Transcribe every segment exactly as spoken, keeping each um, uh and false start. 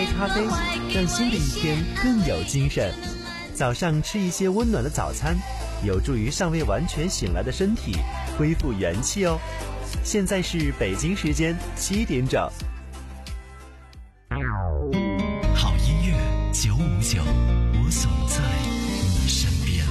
杯咖啡，让新的一天更有精神。早上吃一些温暖的早餐，有助于尚未完全醒来的身体恢复元气哦。现在是北京时间七点整。 好音乐九五九，我总在你身边。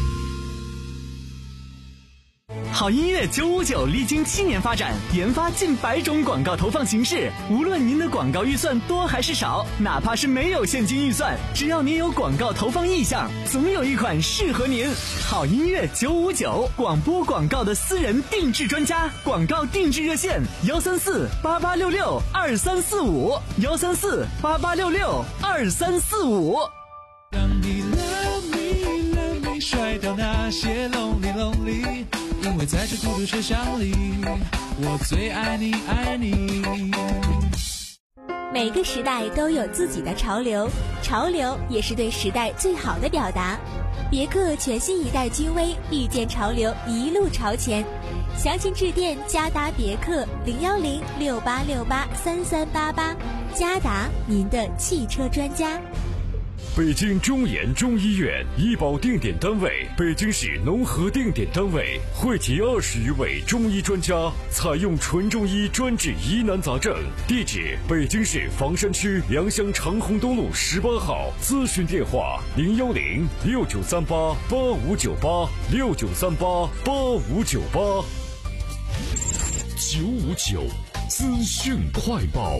好音乐九五九历经七年发展，研发近百种广告投放形式。无论您的广告预算多还是少，哪怕是没有现金预算，只要您有广告投放意向，总有一款适合您。好音乐九五九，广播广告的私人定制专家，广告定制热线幺三四八八六六二三四五幺三四八八六六二三四五。 让你 love me love me， 甩掉那些 lonely lonely， 因为在这孤独车厢里，我最爱你爱你。 每个时代都有自己的潮流，潮流也是对时代最好的表达。别克全新一代君威，遇见潮流，一路朝前。详情致电嘉达别克零幺零六八六八三三八八，嘉达，您的汽车专家。 北京中研中医院医保定点单位，北京市农合定点单位，汇集二十余位中医专家，采用纯中医专治疑难杂症。地址：北京市房山区良乡长虹东路十八号。咨询电话：零幺零六九三八八五九八六九三八八五九八。九五九资讯快报。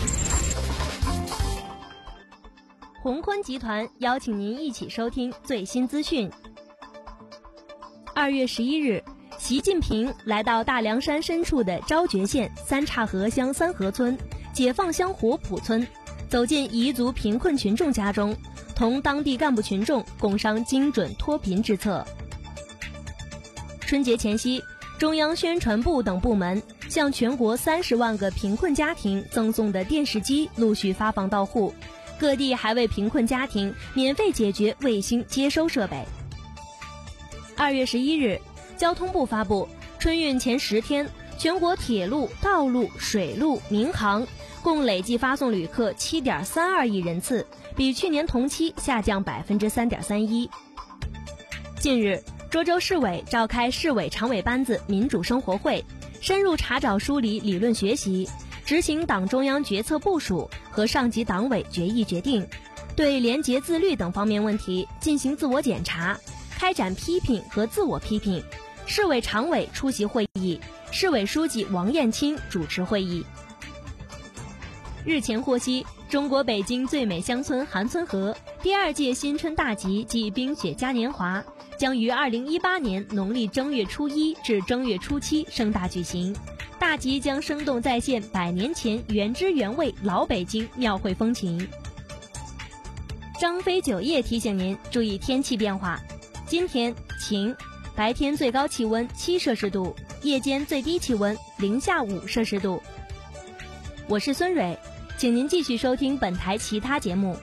宏坤集团邀请您一起收听最新资讯。二月十一日，习近平来到大凉山深处的昭觉县三岔河乡三河村、解放乡活浦村，走进彝族贫困群众家中，同当地干部群众共商精准脱贫之策。春节前夕，中央宣传部等部门向全国三十万个贫困家庭赠送的电视机陆续发放到户。各地还为贫困家庭免费解决卫星接收设备。二月十一日，交通部发布，春运前十天，全国铁路、道路、水路、民航共累计发送旅客 七点三二亿人次，比去年同期下降 百分之三点三一。近日，涿州市委召开市委常委班子民主生活会，深入查找梳理理论学习，执行党中央决策部署和上级党委决议决定，对廉洁自律等方面问题进行自我检查，开展批评和自我批评。市委常委出席会议，市委书记王艳青主持会议。日前获悉，中国北京最美乡村韩村河第二届新春大集暨冰雪嘉年华将于二零一八年农历正月初一至正月初七盛大举行。大集将生动再现百年前原汁原味老北京庙会风情。张飞九夜提醒您注意天气变化，今天晴，白天最高气温七摄氏度，夜间最低气温零下五摄氏度。我是孙蕊，请您继续收听本台其他节目。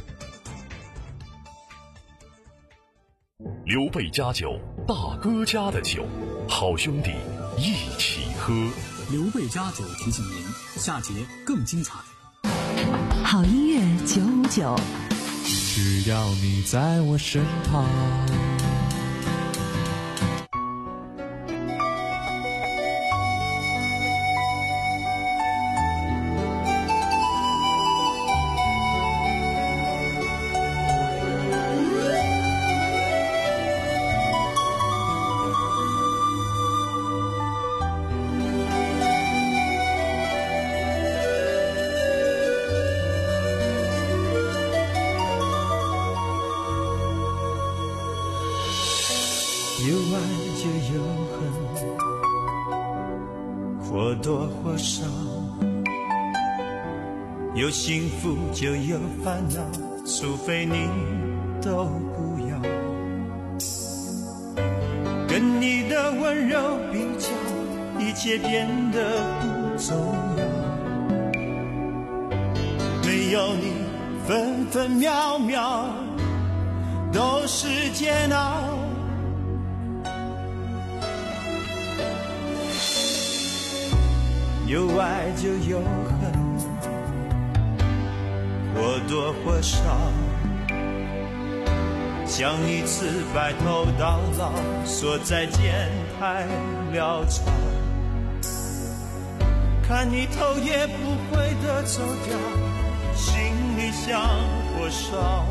刘备家酒，大哥家的酒，好兄弟一起喝。 刘备家酒提醒您，下节更精彩。 好音乐九五九， 只要你在我身旁。 有爱就有恨，或多或少，有幸福就有烦恼，除非你都不要。跟你的温柔比较，一切变得不重要。没有你，分分秒秒都是煎熬。有爱就有恨， 或多或少，像一次白头到老，说再见太潦草，看你头也不回的走掉，心里像火烧，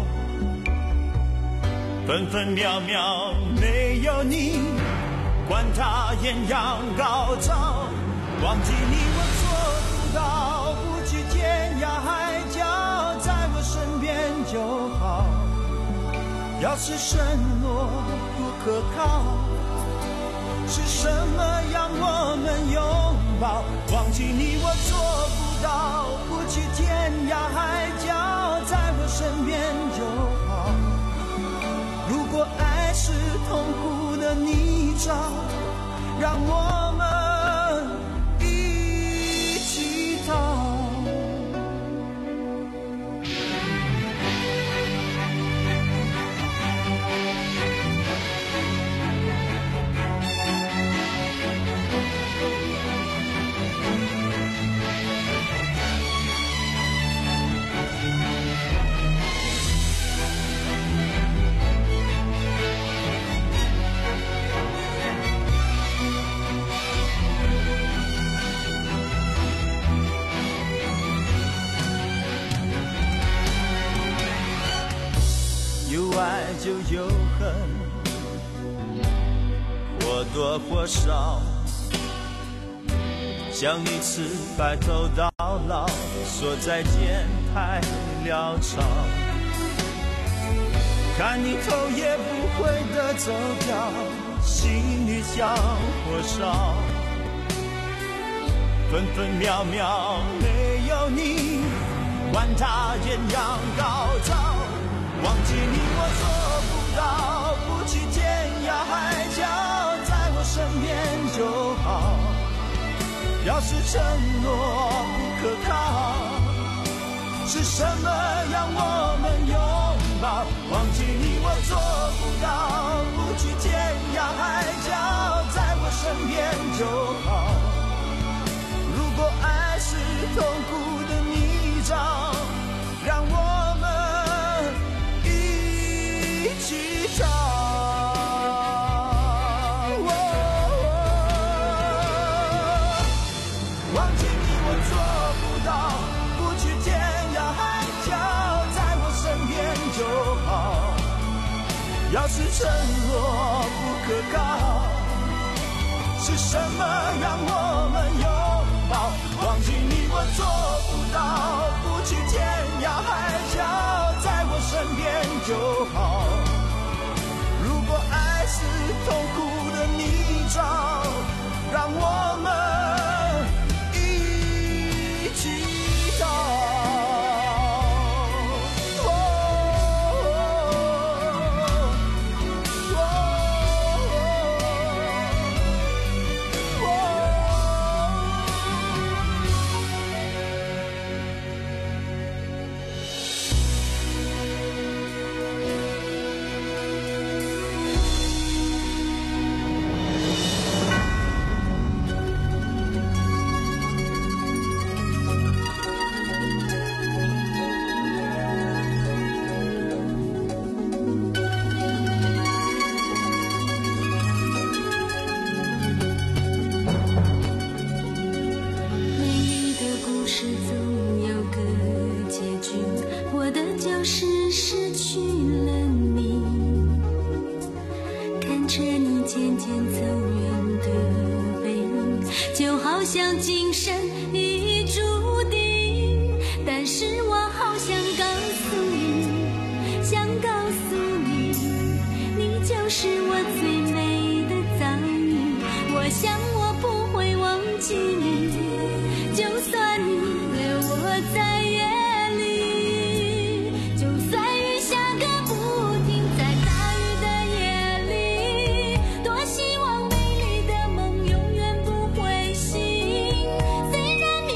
分分秒秒没有你，管它艳阳高照，忘记你我做不到，不去天涯海角，在我身边就好，要是承诺不可靠，是什么让我们拥抱，忘记你我做不到，不去天涯海角，在我身边就好，如果爱是痛苦的泥沼，让我们一起逃。有爱就有恨，或多或少，像一次白头到老，说再见太潦草，看你头也不回的走掉，心里像火烧，分分秒秒没有你，管它艳阳高照，忘记你我做不到，不去天涯海角，在我身边就好，要是承诺不可靠，是什么让我们拥抱，忘记你我做不到，不去天涯海角，在我身边就好，如果爱是痛苦的泥沼，让我们一起逃。哦哦、忘记你我做不到，不去天涯海角，在我身边就好，要是承诺不可靠，是什么让我们拥抱，忘记你我做不到，不去天涯海角，在我身边就好，如果爱是痛苦的泥沼，让我们一起逃。 像今生已注定，但是我好想告诉你，想告诉你，你就是我最美的遭遇。我想我不会忘记你，就算你留我在夜里，就算雨下个不停，在大雨的夜里，多希望美丽的梦永远不会醒。虽然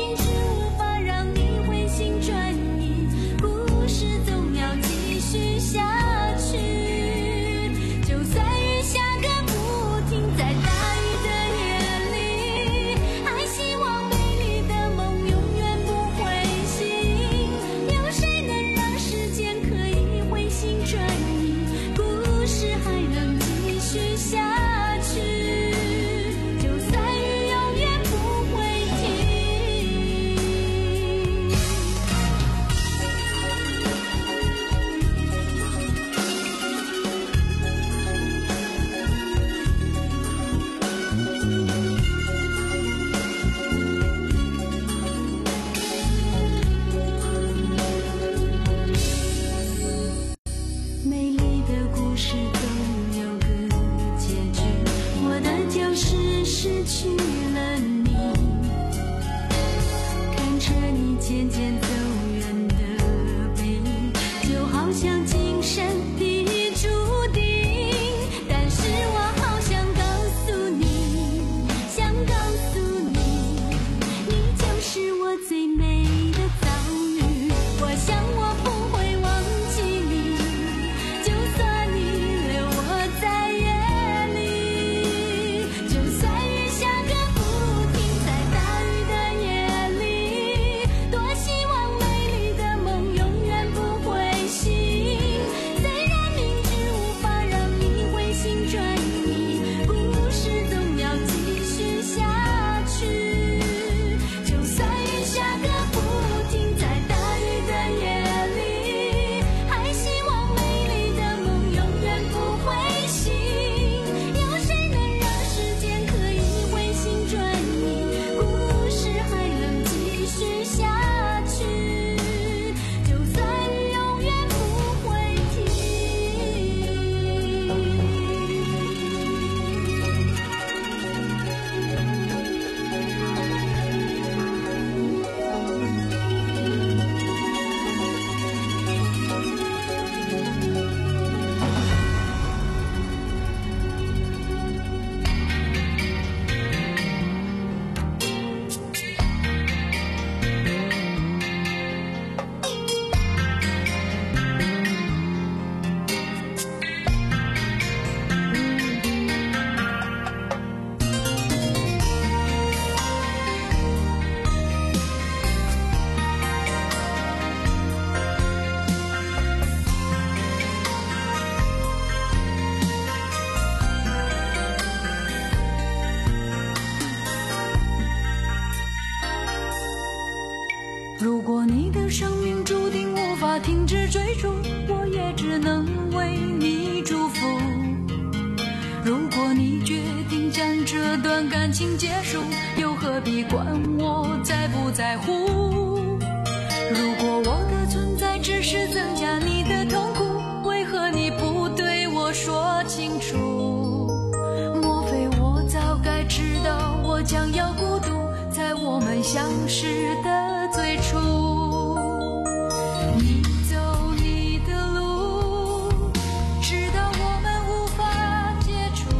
生命注定无法停止追逐，我也只能为你祝福。如果你决定将这段感情结束，又何必管我在不在乎？如果我的存在只是增加你的痛苦，为何你不对我说清楚？莫非我早该知道我将要孤独，在我们相识的最初。你走你的路，直到我们无法接触。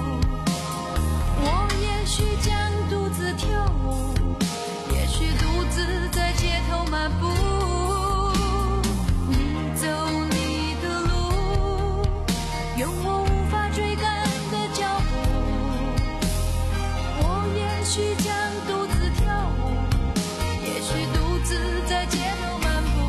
我也许将独自跳舞，也许独自在街头漫步。你走你的路，用我无法追赶的脚步。我也许将独自跳舞，也许独自在街头漫步。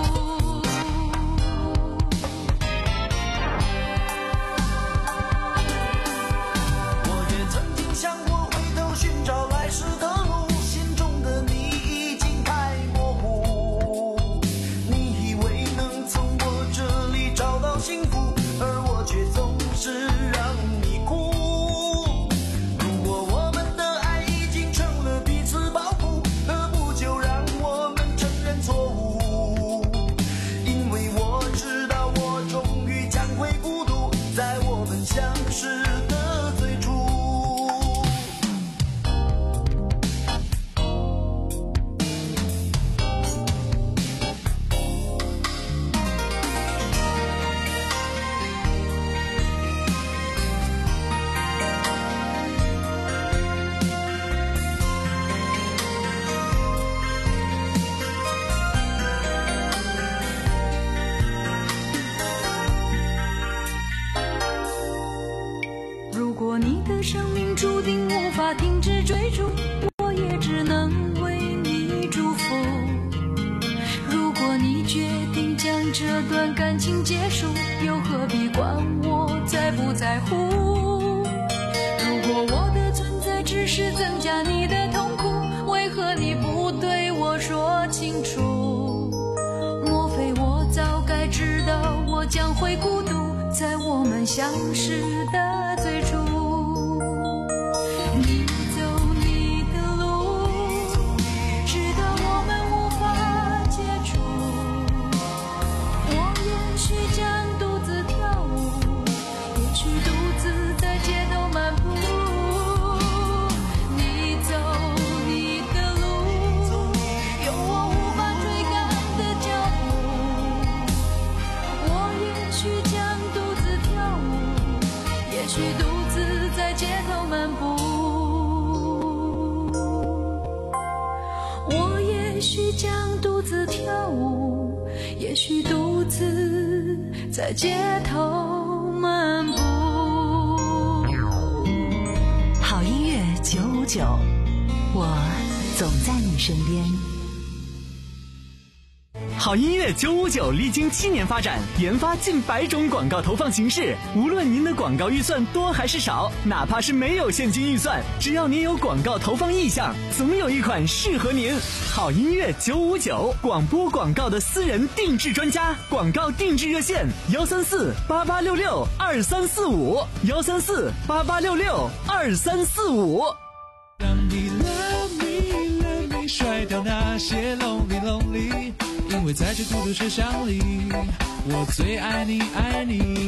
我也曾经想过回头寻找来时的路，心中的你已经太模糊。你以为能从我这里找到幸福，而我却总是让你哭。如果我们的爱已经成了彼此包袱，何不就让我们承认错误？因为我知道我终于将会孤独，在我们相识的最初。 如果你的生命注定无法停止追逐，我也只能为你祝福。如果你决定将这段感情结束，又何必管我在不在乎？如果我的存在只是增加你的痛苦，为何你不对我说清楚？莫非我早该知道我将会孤独，在我们相识的最初。你走你的路，直到我们无法接触。我也许将独自跳舞，也许独自在街头漫步。你走你的路，用我无法追赶的脚步。我也许将独自跳舞，也许独自在街头漫步。我也许将独自跳舞，也许独自在街头漫步。 好音乐九五九，我总在你身边。 好音乐九五九历经七年发展，研发近百种广告投放形式。无论您的广告预算多还是少，哪怕是没有现金预算，只要您有广告投放意向，总有一款适合您。好音乐九五九，广播广告的私人定制专家，广告定制热线：幺三四八八六六二三四五，幺三四八八六六二三四五。 让你 love me love me 甩掉那些 lonely lonely，因为在这孤独车厢里，我最爱你爱你。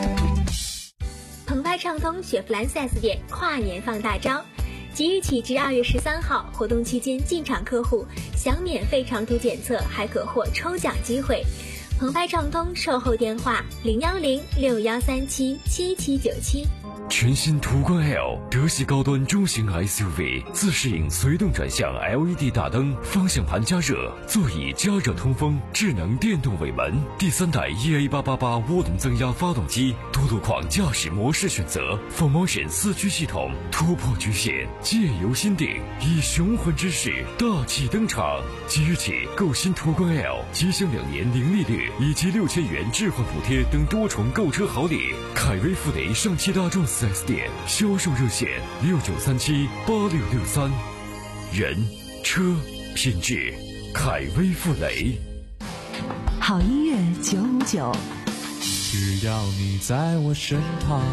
澎湃畅通雪佛兰 四 S 店跨年放大招，即日起至二月十三号，活动期间进场客户享免费长途检测，还可获抽奖机会。澎湃畅通售后电话：零幺零六幺三七七七九七。 全新途观 L 德系高端中型 S U V， 自适应随动转向 L E D 大灯，方向盘加热，座椅加热通风，智能电动尾门，第三代 E A 八八八涡轮增压发动机，多路况驾驶模式选择 ，four motion 四驱系统，突破局限，借由心定，以雄浑之势大气登场。即日起购新途观 L， 即享两年零利率以及六千元置换补贴等多重购车好礼。凯威富雷上汽大众四 S 店销售热线六九三七八六六三。人车品质凯威傅雷。 好音乐九五九， 只要你在我身旁。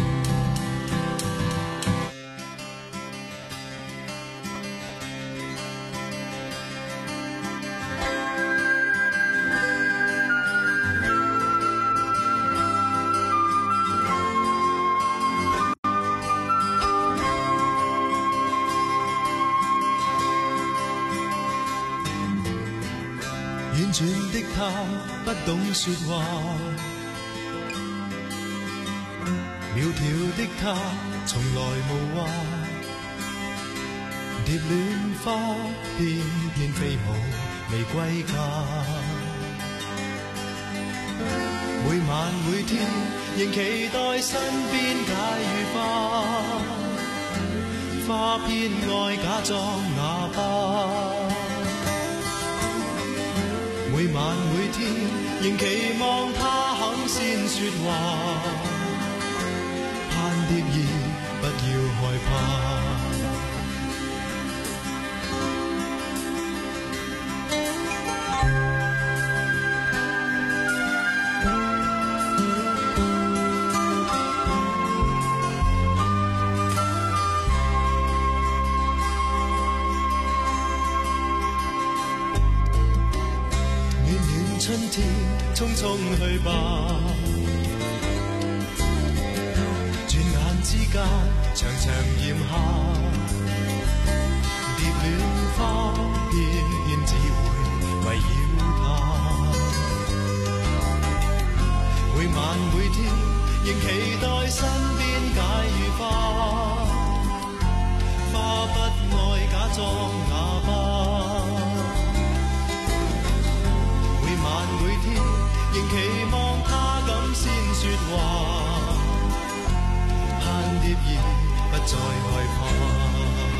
婉轉的他不懂說話，苗條的他從來無話，蝶戀花翩翩飛舞未歸家，每晚每天仍期待身邊解語花，花偏愛假裝啞巴，每晚每天仍期望他肯先說話，盼蝶兒不要害怕。春天匆匆去吧，轉眼之間長長炎夏，蝶戀花偏偏只會圍繞他，每晚每天仍期待身邊解語花，花不愛假裝啞巴，每天仍期望他敢先說話，盼蝶兒不再害怕。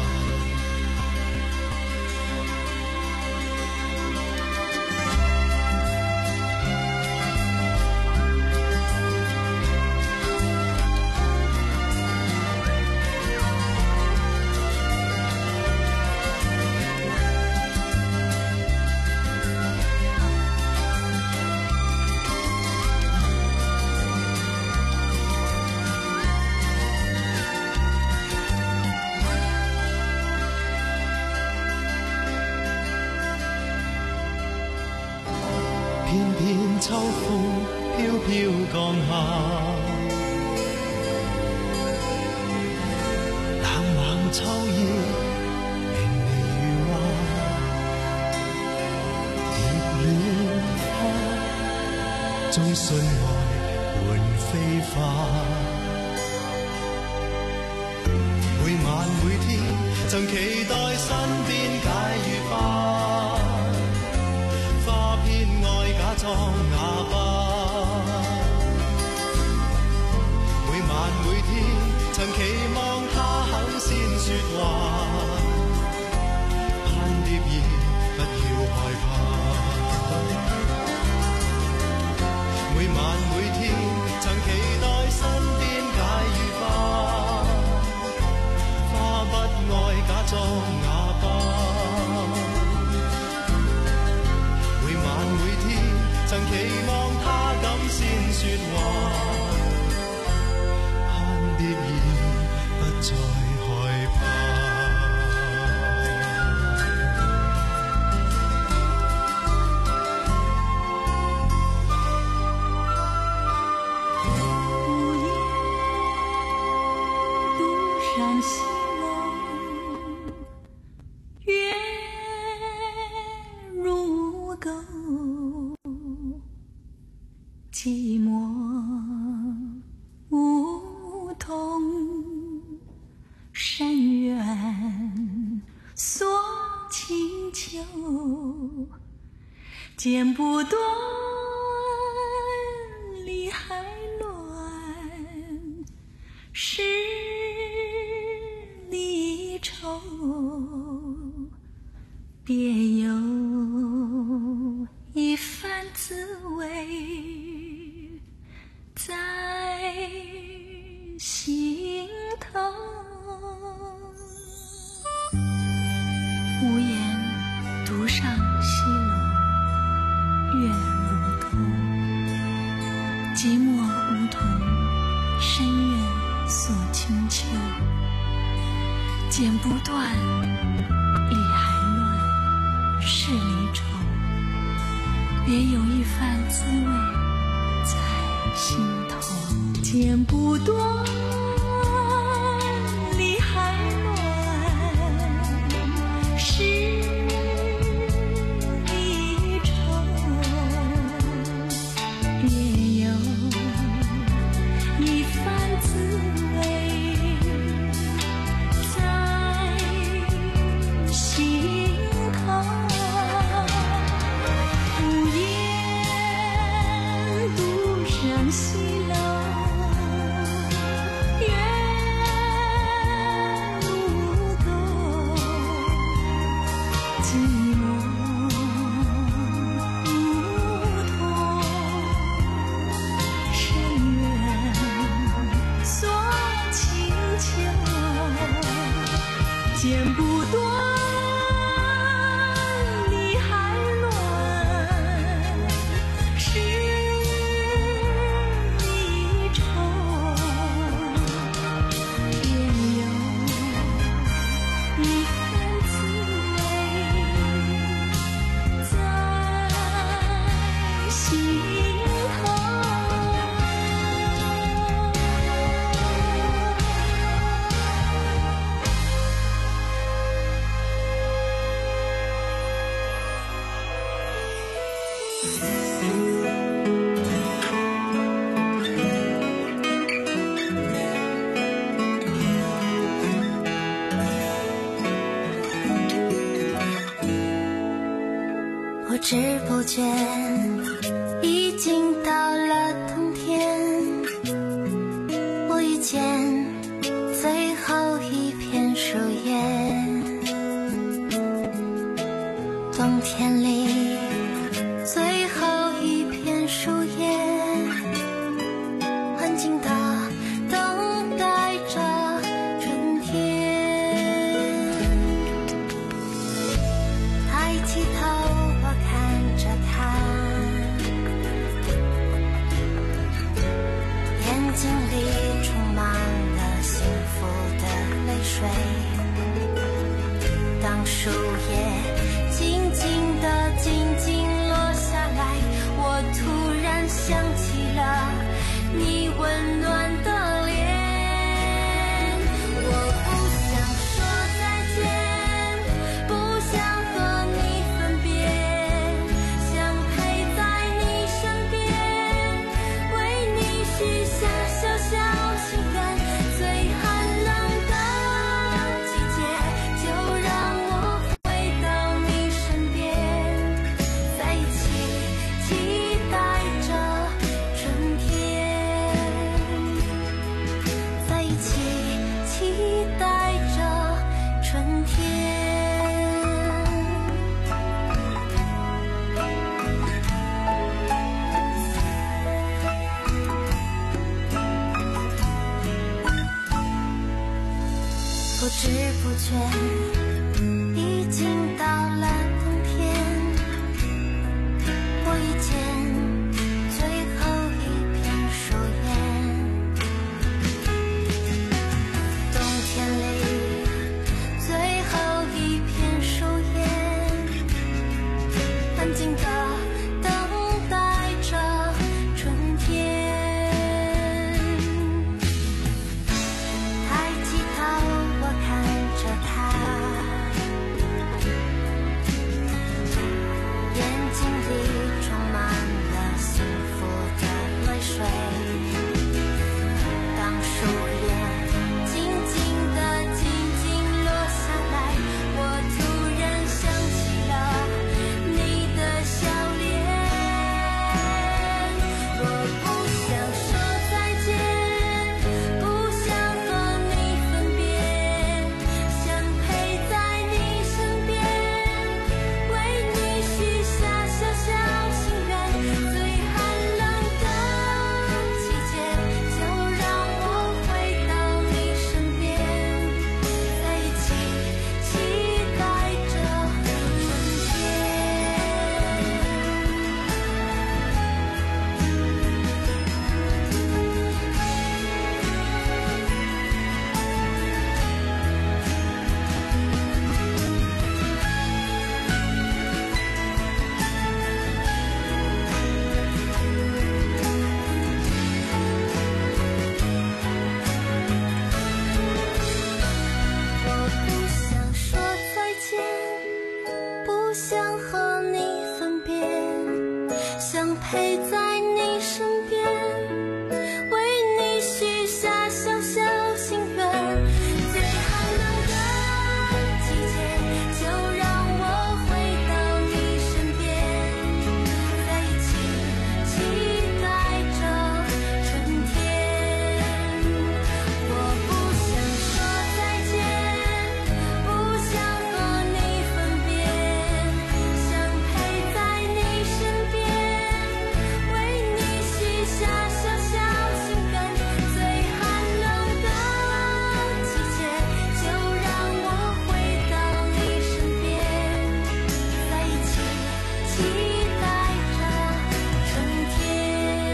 偏偏秋風飄飄降下，冷冷秋意明媚如畫，蝶戀花終信愛伴飛花，每晚每天曾期待身邊解語花，假裝啞巴，每晚每天曾期望他肯先說話，盼蝶兒不要害怕，每晚每天曾期待身邊解語花，花不愛假裝啞巴，曾期望他敢先說話，盼蝶兒不再害怕。 午夜独上西楼，月如钩，寂寞梧桐深渊锁清秋，剪不断理还乱，是离愁，别有一番滋味在心头。无言独上西剪不断，理还乱，是一愁。别有一番滋味在心头。无言独上西楼，月无踪，寂寞无托，深渊锁清秋，剪不断，理还乱，是一愁。别有一番滋味在心头。不知不觉已经到了冬天，我遇见最后一片树叶。冬天里最后一片树叶，安静地等待着春天。抬起头我看着它，眼睛里充满了幸福的泪水。当树叶静静地静静落下来，我突然想起了你温暖的脸。我不想说再见，不想和你分别，想陪在你身边，为你许下小小心愿。最寒冷的季节，就让我回到你身边，在一起期待着春天，在一起期待着春天。不知不觉已经到了冬天，我遇见最后一片树叶。冬天里最后一片树叶，安静地等待着春天。抬起头我看着它， 不想和你分别，想陪在你身边，为你许下小小心愿。最寒冷的季节，就让我回到你身边，在一起期待着春天。我不想说再见，不想和你分别，想陪在你身边，为你许下小小心愿。最寒冷的季节，就让我回到你身边，在一起期待着春天，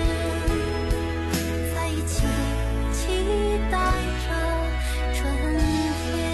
在一起期待着春天。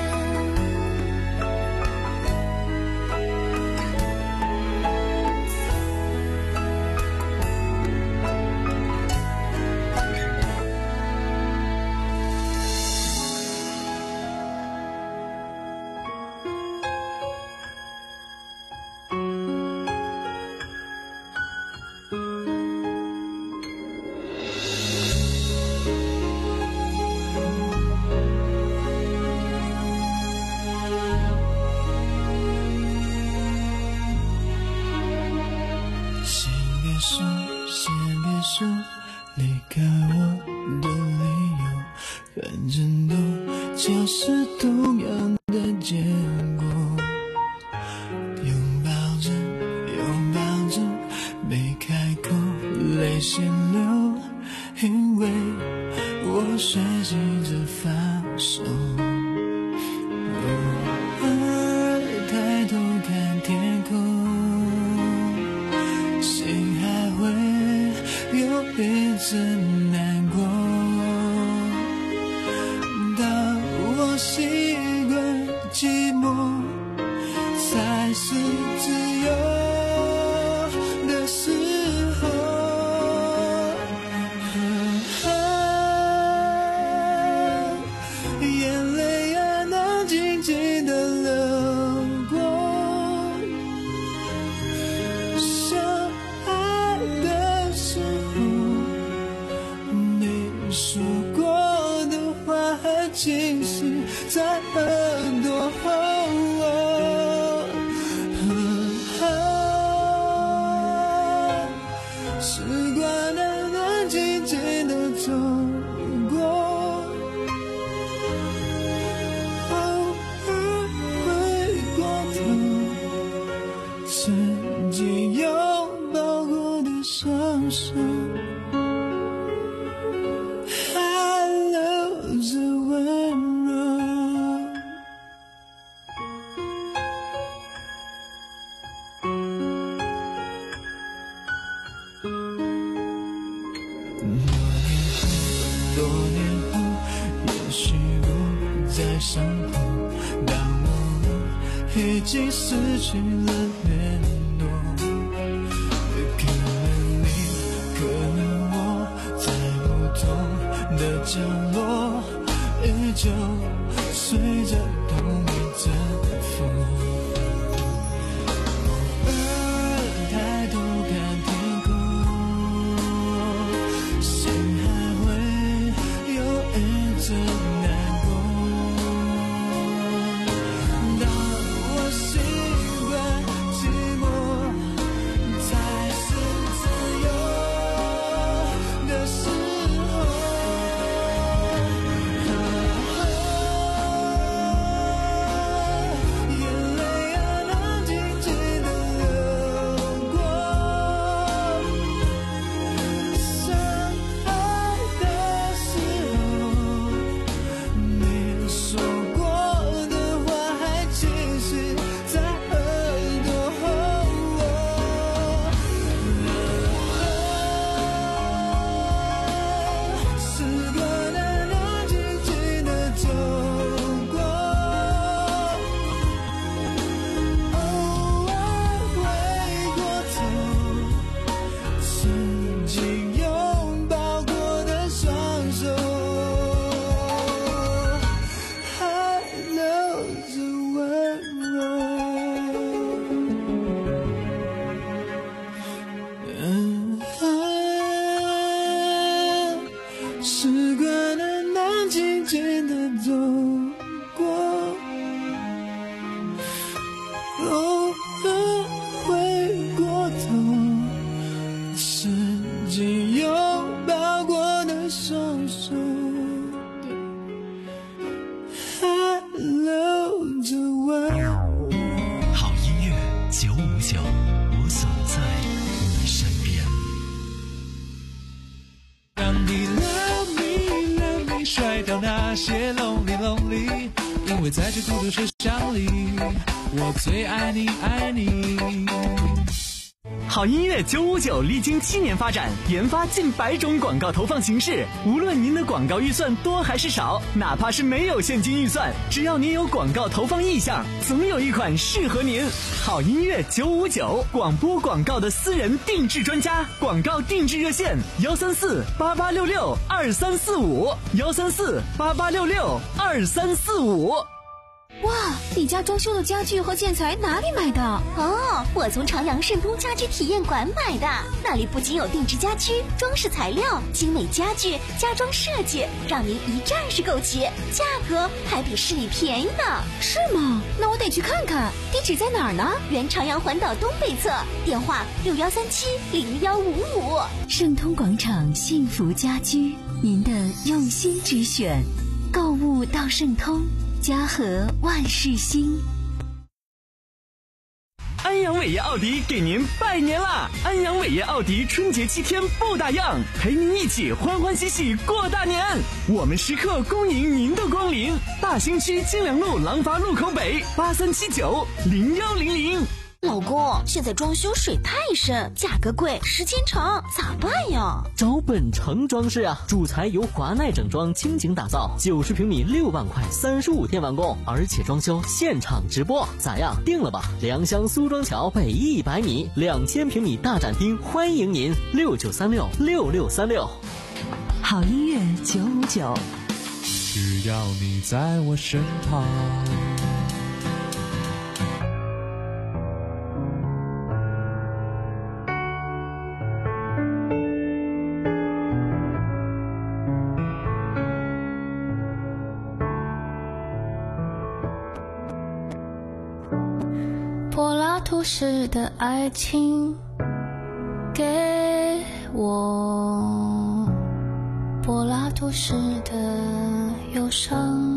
先别说，先别说离开我的理由，反正都就是同样的结果。拥抱着，拥抱着，没开口，泪先流，因为我学习着放手。偶尔抬头看天空，心还会有一阵难过。当我习惯寂寞才是自由的时候，眼泪啊能静静地流过。相爱的时候，你说过的话还清晰在耳朵后。时光能能静静地走过，偶尔回过头，曾经拥抱过的双手，还留着温柔。多年后，也许不在身后，当我已经失去了联络，可能你，可能我，在不同的角落，依旧随着同一阵风。偶尔抬头看天空，心还会有一阵难过。当我习惯寂寞才是自由的时候， 九五九，我总在你身边。 让你 love me love me 甩掉那些 lonely lonely， 因为在这孤独车厢里，我最爱你爱你。 好音乐九五九历经七年发展，研发近百种广告投放形式。无论您的广告预算多还是少，哪怕是没有现金预算，只要您有广告投放意向，总有一款适合您。好音乐九五九，广播广告的私人定制专家，广告定制热线：幺三四八八六六二三四五，幺三四八八六六二三四五。 哇，你家装修的家具和建材哪里买的？ 哦，我从长阳盛通家居体验馆买的，那里不仅有定制家居、装饰材料、精美家具、家装设计，让您一站式购齐，价格还比市里便宜呢。 是吗？那我得去看看。地址在哪儿呢？ 原长阳环岛东北侧，电话六幺三七零幺五五。 盛通广场幸福家居，您的用心之选，购物到盛通。家和万事兴。 安阳伟业奥迪给您拜年啦！安阳伟业奥迪春节七天不打烊，陪您一起欢欢喜喜过大年。我们时刻恭迎您的光临。大兴区金良路廊坊路口北八三七九零幺零零。 老公，现在装修水太深，价格贵，时间长，咋办呀？ 找本城装饰啊，主材由华奈整装倾情打造，九十平米六万块，三十五天完工，而且装修现场直播，咋样？定了吧？良乡苏庄桥北一百米，两千平米大展厅，欢迎您，六九三六六六三六。 好音乐九五九， 只要你在我身旁。 柏拉图式的爱情给我，柏拉图式的忧伤，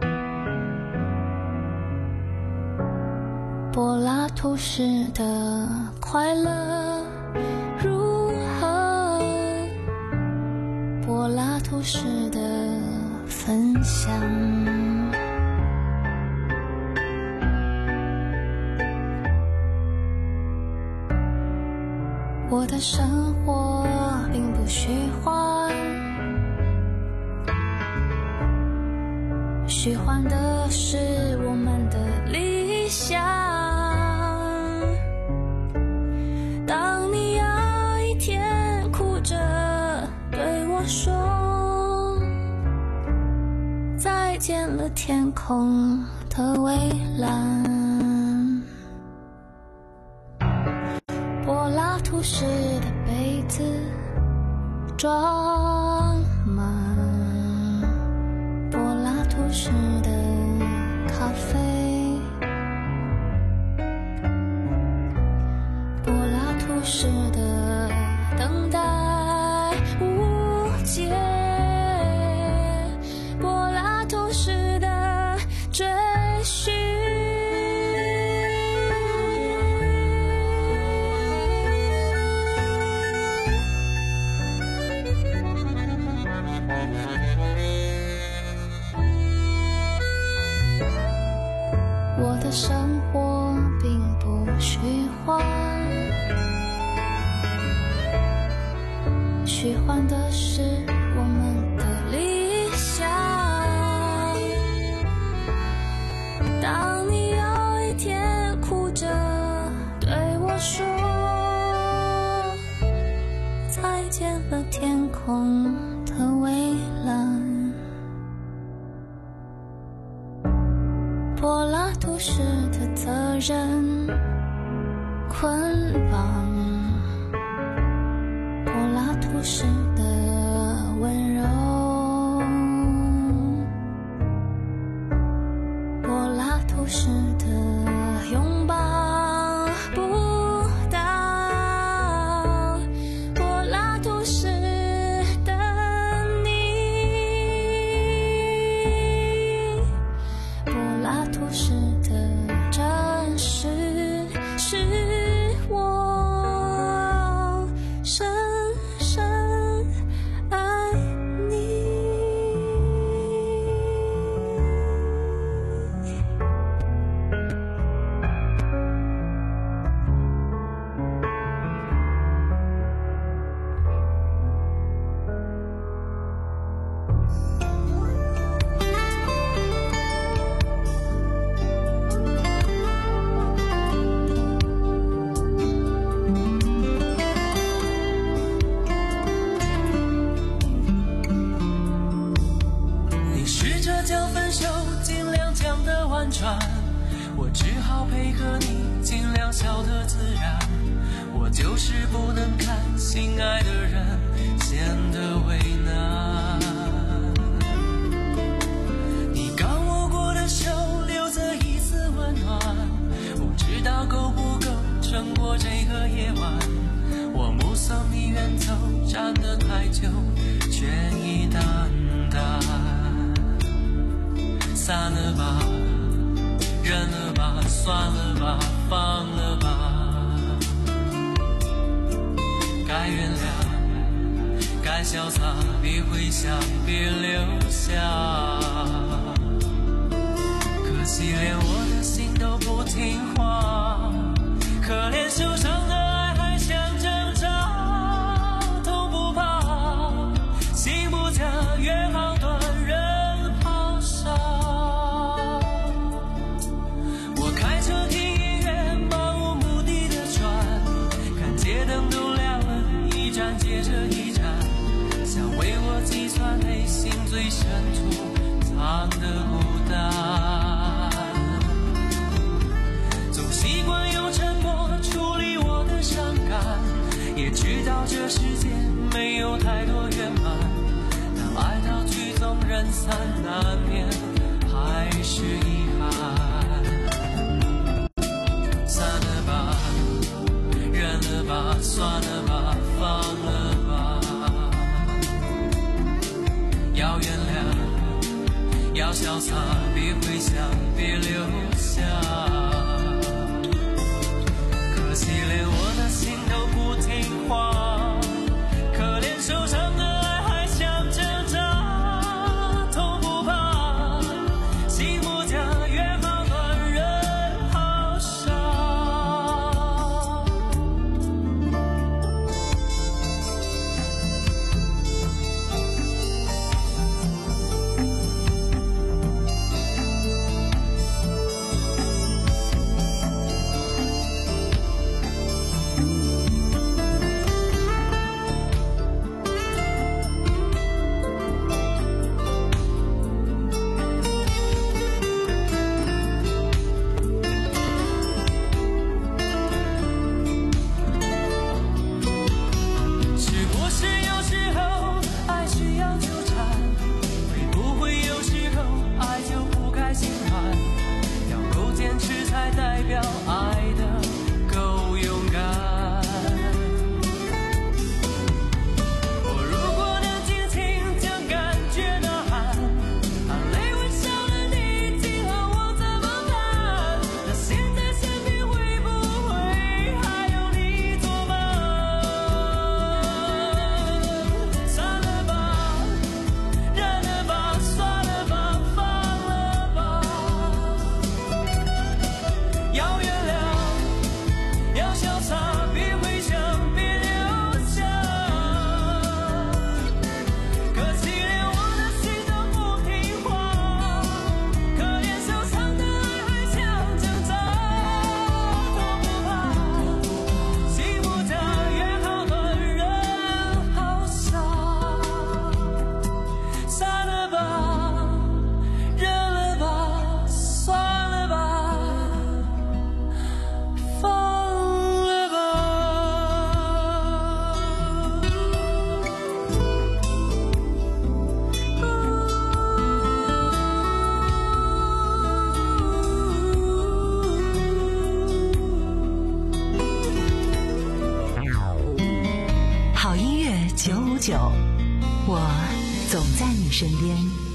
柏拉图式的快乐如何？柏拉图式的分享。我的生活并不虚幻，虚幻的是我们的理想。当你有一天哭着对我说再见了天空的蔚蓝，柏拉图式的杯子装满柏拉图式的咖啡，柏拉图式的等待无解，柏拉图式的追寻。我的生活并不虚幻，虚幻的是我们的理想。当你有一天哭着对我说再见了天空的蔚蓝，柏拉图式的责任捆绑，柏拉图式的温柔，柏拉图式的拥抱不到，柏拉图式的你，柏拉图式的真实是样笑得自然，我就是不能看心爱的人显得为难。你刚握过的手留着一丝温暖，不知道够不够撑过这个夜晚。我目送你远走，站得太久，却已淡淡。散了吧，忍了吧，算了吧，放了吧。该原谅，该潇洒，别回想，别留下。可惜连我的心都不听话，可怜受伤的爱还想挣扎，痛不怕，心不假，约好断，人好傻。我开车听音乐，漫无目的的转，看街灯都亮了，一站接着一站，想为我计算内心最深处藏的孤单。总习惯用沉默处理我的伤感，也知道这世界没有太多圆满，但爱到曲终人散，难免还是遗憾。散了吧，忍了吧，算了吧，放了吧。要原谅，要潇洒，别回想，别留下。可惜连我的心都不听话，可怜受伤的爱还想挣扎，痛不怕，心不假，约好断，人好傻。 久，我总在你身边。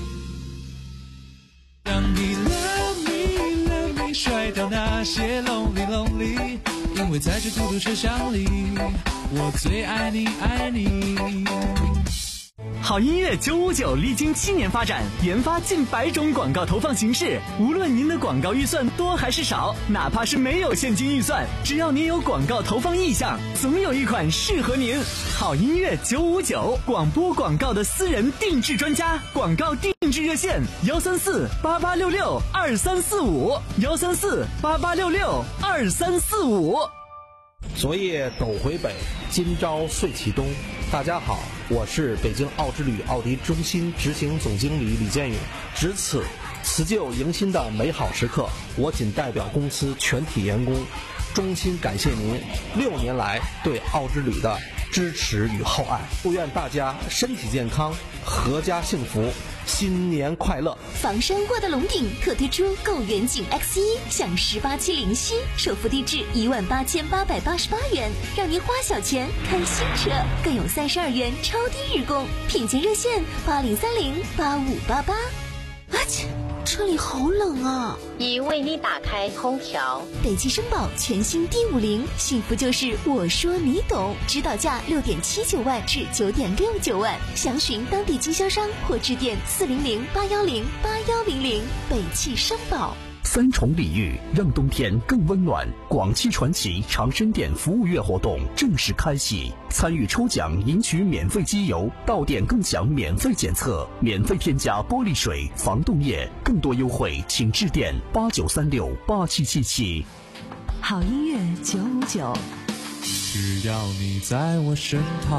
让你 love me love me 甩掉那些 lonely lonely， 因为在这孤独车厢里，我最爱你爱你。 好音乐九五九历经七年发展，研发近百种广告投放形式。无论您的广告预算多还是少，哪怕是没有现金预算，只要您有广告投放意向，总有一款适合您。好音乐九五九，广播广告的私人定制专家，广告定制热线幺三四八八六六二三四五幺三四八八六六二三四五。 昨夜斗回北，今朝岁启东。大家好，我是北京奥之旅奥迪中心执行总经理李建勇。值此辞旧迎新的美好时刻，我仅代表公司全体员工衷心感谢您六年来对奥之旅的支持与厚爱，祝愿大家身体健康，阖家幸福，新年快乐！ 房山沃德龙顶特推出购远景 X 一享十八期零息，首付低至一万八千八百八十八元，让您花小钱开新车，更有三十二元超低日供，品鉴热线八零三零八五八八。啊切，车里好冷啊！ 已为你打开空调。 北汽绅宝全新 D 五零，幸福就是我说你懂，指导价六点七九万至九点六九万，详询当地经销商或致电四零零八幺零八幺零零。北汽绅宝。 三重礼遇，让冬天更温暖。广汽传祺长生店服务月活动正式开启，参与抽奖赢取免费机油，到店更享免费检测，免费添加玻璃水、防冻液。更多优惠请致电八九三六八七七七。 好音乐九五九， 只要你在我身旁。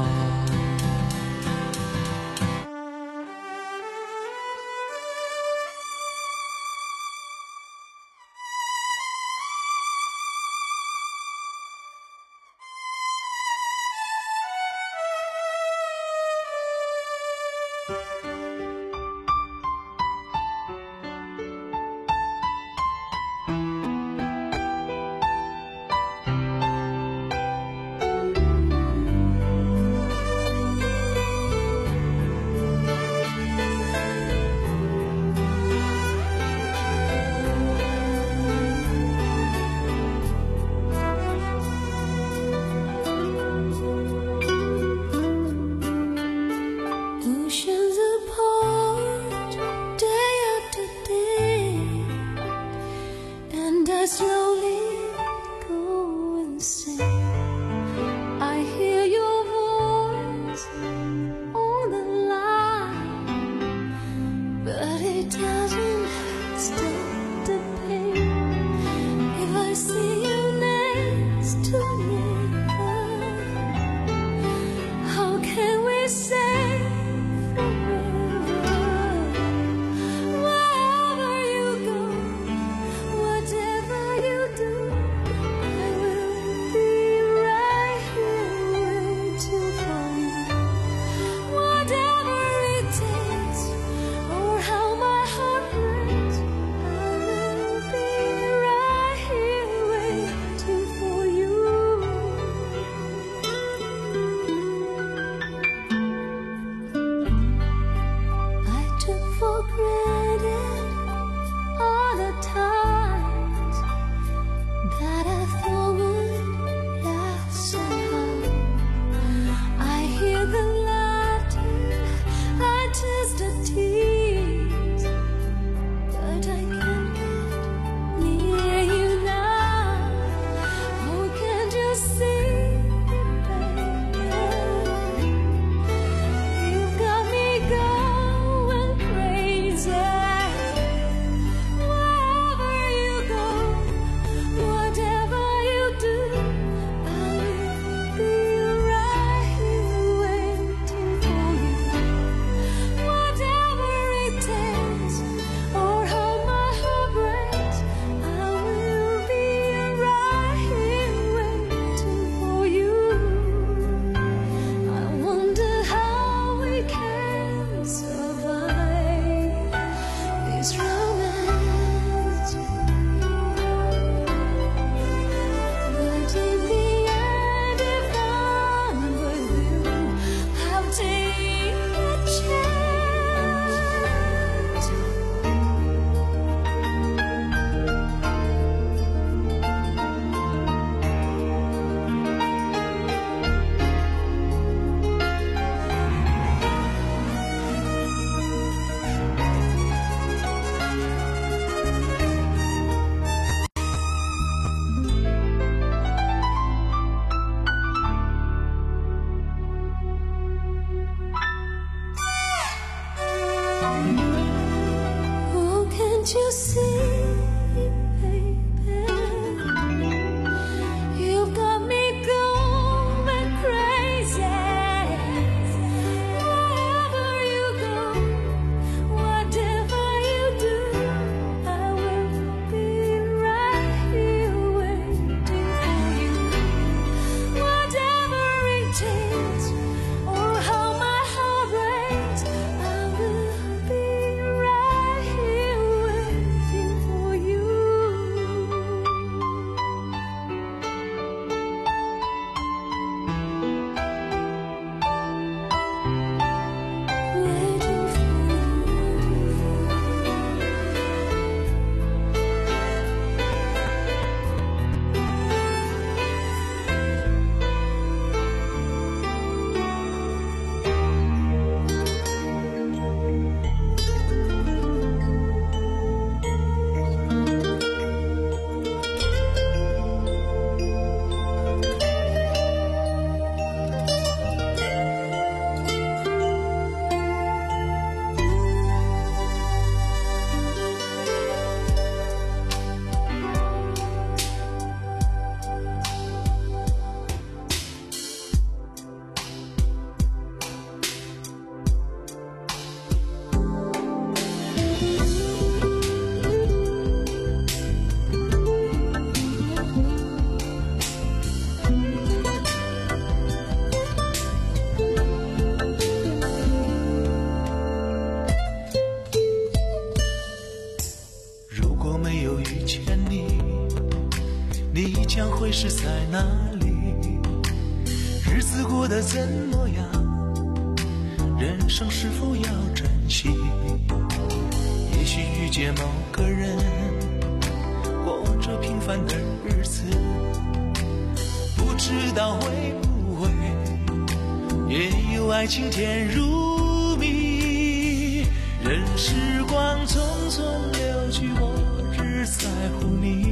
你将会是在哪里？日子过得怎么样？人生是否要珍惜？也许遇见某个人，过着平凡的日子，不知道会不会也有爱情甜如蜜。任时光匆匆流去，我只在乎你，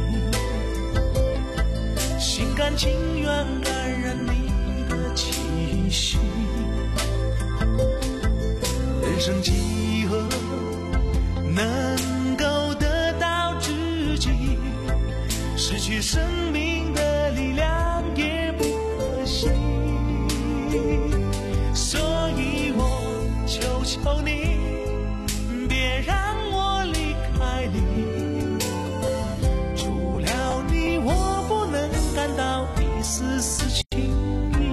心甘情愿感染你的气息。人生几何能够得到知己？失去生命的力量也不可惜。所以我求求你，别让我离开你。除了你，我不能感到一丝丝情意。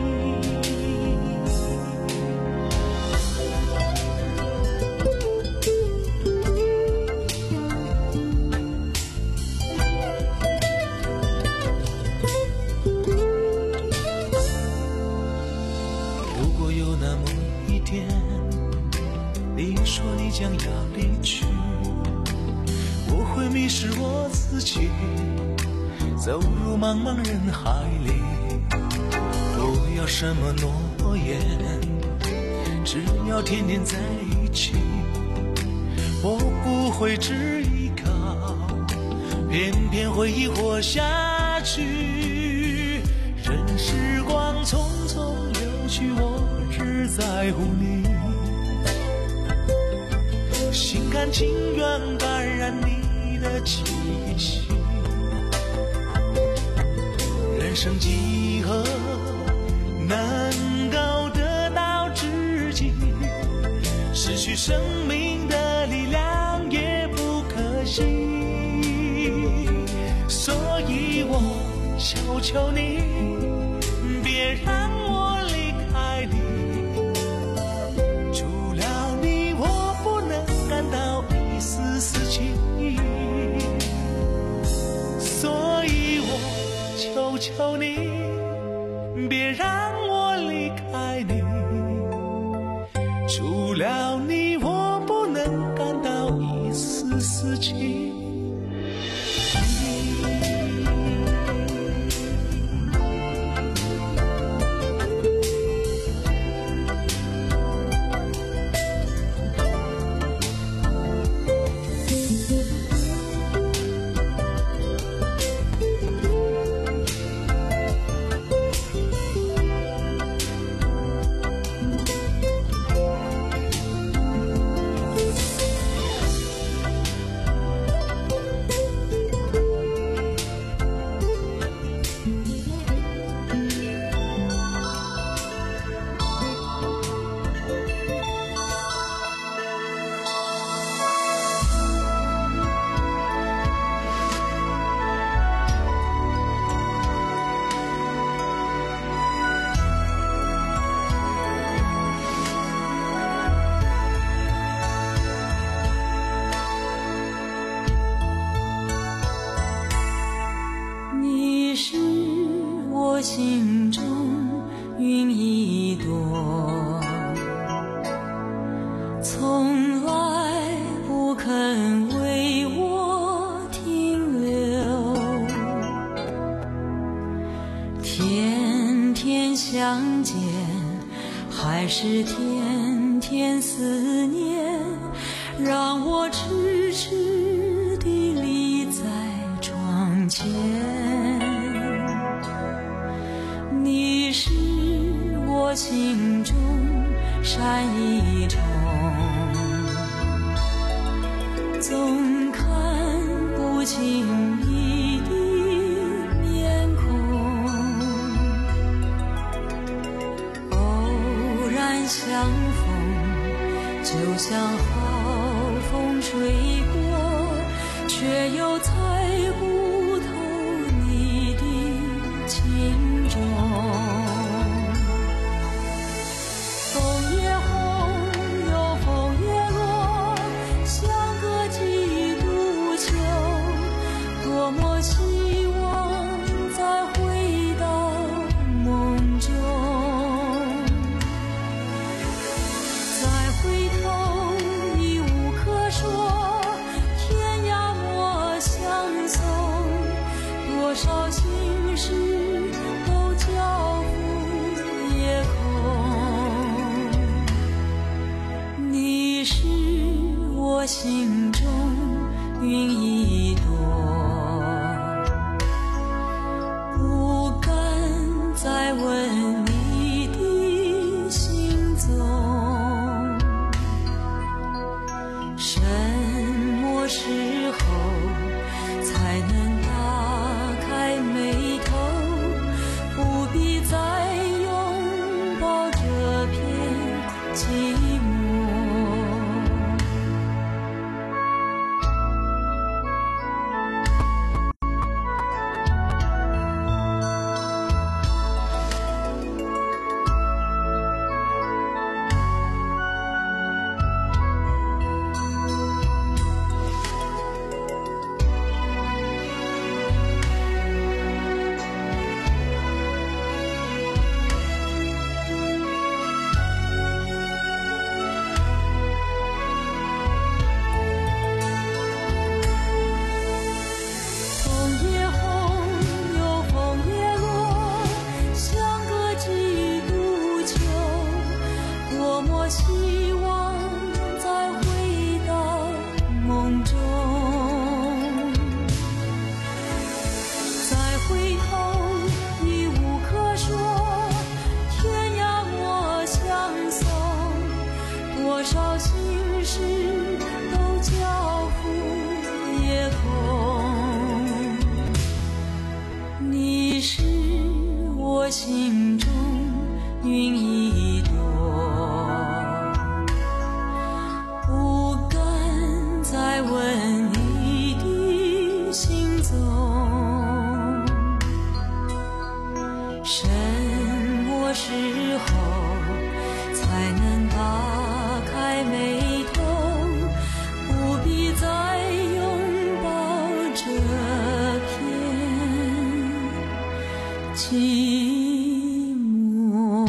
如果有那么一天，你说你将要离去，我会迷失我自己，走入茫茫人海里。不要什么诺言，只要天天在一起。我不会只依靠，偏偏回忆活下去。任时光匆匆流去，我只在乎你，心甘情愿感染你的气息。人生几何能够得到知己？失去生命的力量也不可惜。所以我求求你，别让我离开你。除了你，我不能感到一丝丝情意。所以我求求你，别让我离开你。除了你，我不能感到一丝丝情意。 心中云一朵，从来不肯为我停留，天天相见，还是天天思念，让我痴痴地立在窗前。你是我心中山一重，总看不清你的面孔，偶然相逢，就像好风吹过，却又猜不透你的情衷。风也红，又风也落，相隔几度秋，多么希望多少心事都交付夜空。你是我心中云一朵，不敢再问你的行踪。什么时候才能打开眉头，不必再拥抱这片寂寞。多少心事都交付夜空。你是我心中云一朵，不敢再问你的行踪。什么时候才能打开眉头，不必再拥抱这片寂寞。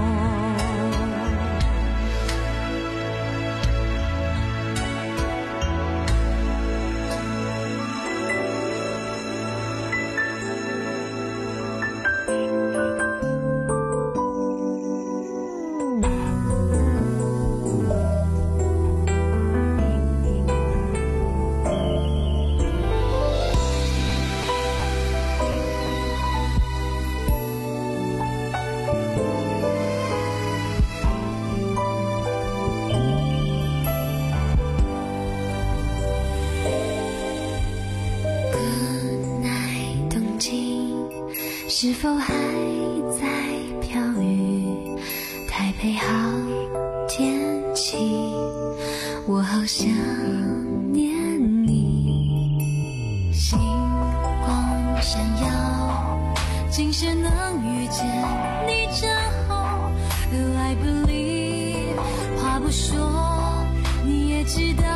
是否还在飘雨？台北好天气，我好想念你。星光闪耀，今生能遇见你真好。I believe， 话不说你也知道，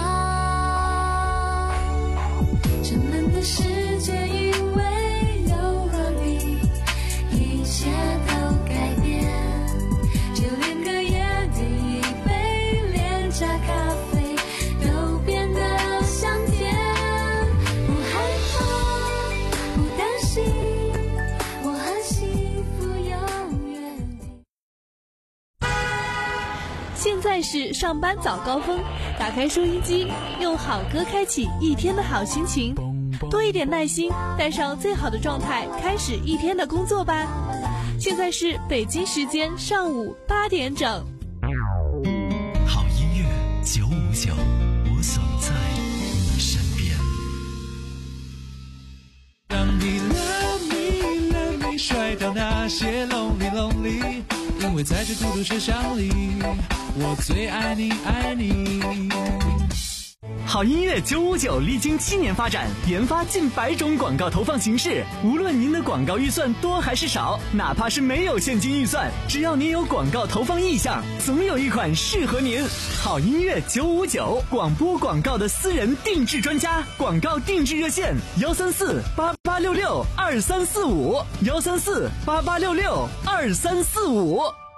沉闷的世界因为一切都改变，就连隔夜的一杯廉价咖啡都变得香甜。不害怕，不担心，我和幸福永远。 现在是上班早高峰，打开收音机，用好歌开启一天的好心情，多一点耐心，带上最好的状态，开始一天的工作吧。现在是北京时间上午八点整。 好音乐九五九，我总在你身边。 当你 love me love me 甩掉那些 lonely lonely， 因为在这孤独车厢里，我最爱你爱你。 好音乐九五九历经七年发展，研发近百种广告投放形式。无论您的广告预算多还是少，哪怕是没有现金预算，只要您有广告投放意向，总有一款适合您。好音乐九五九，广播广告的私人定制专家，广告定制热线：幺三四八八六六二三四五，幺三四八八六六二三四五。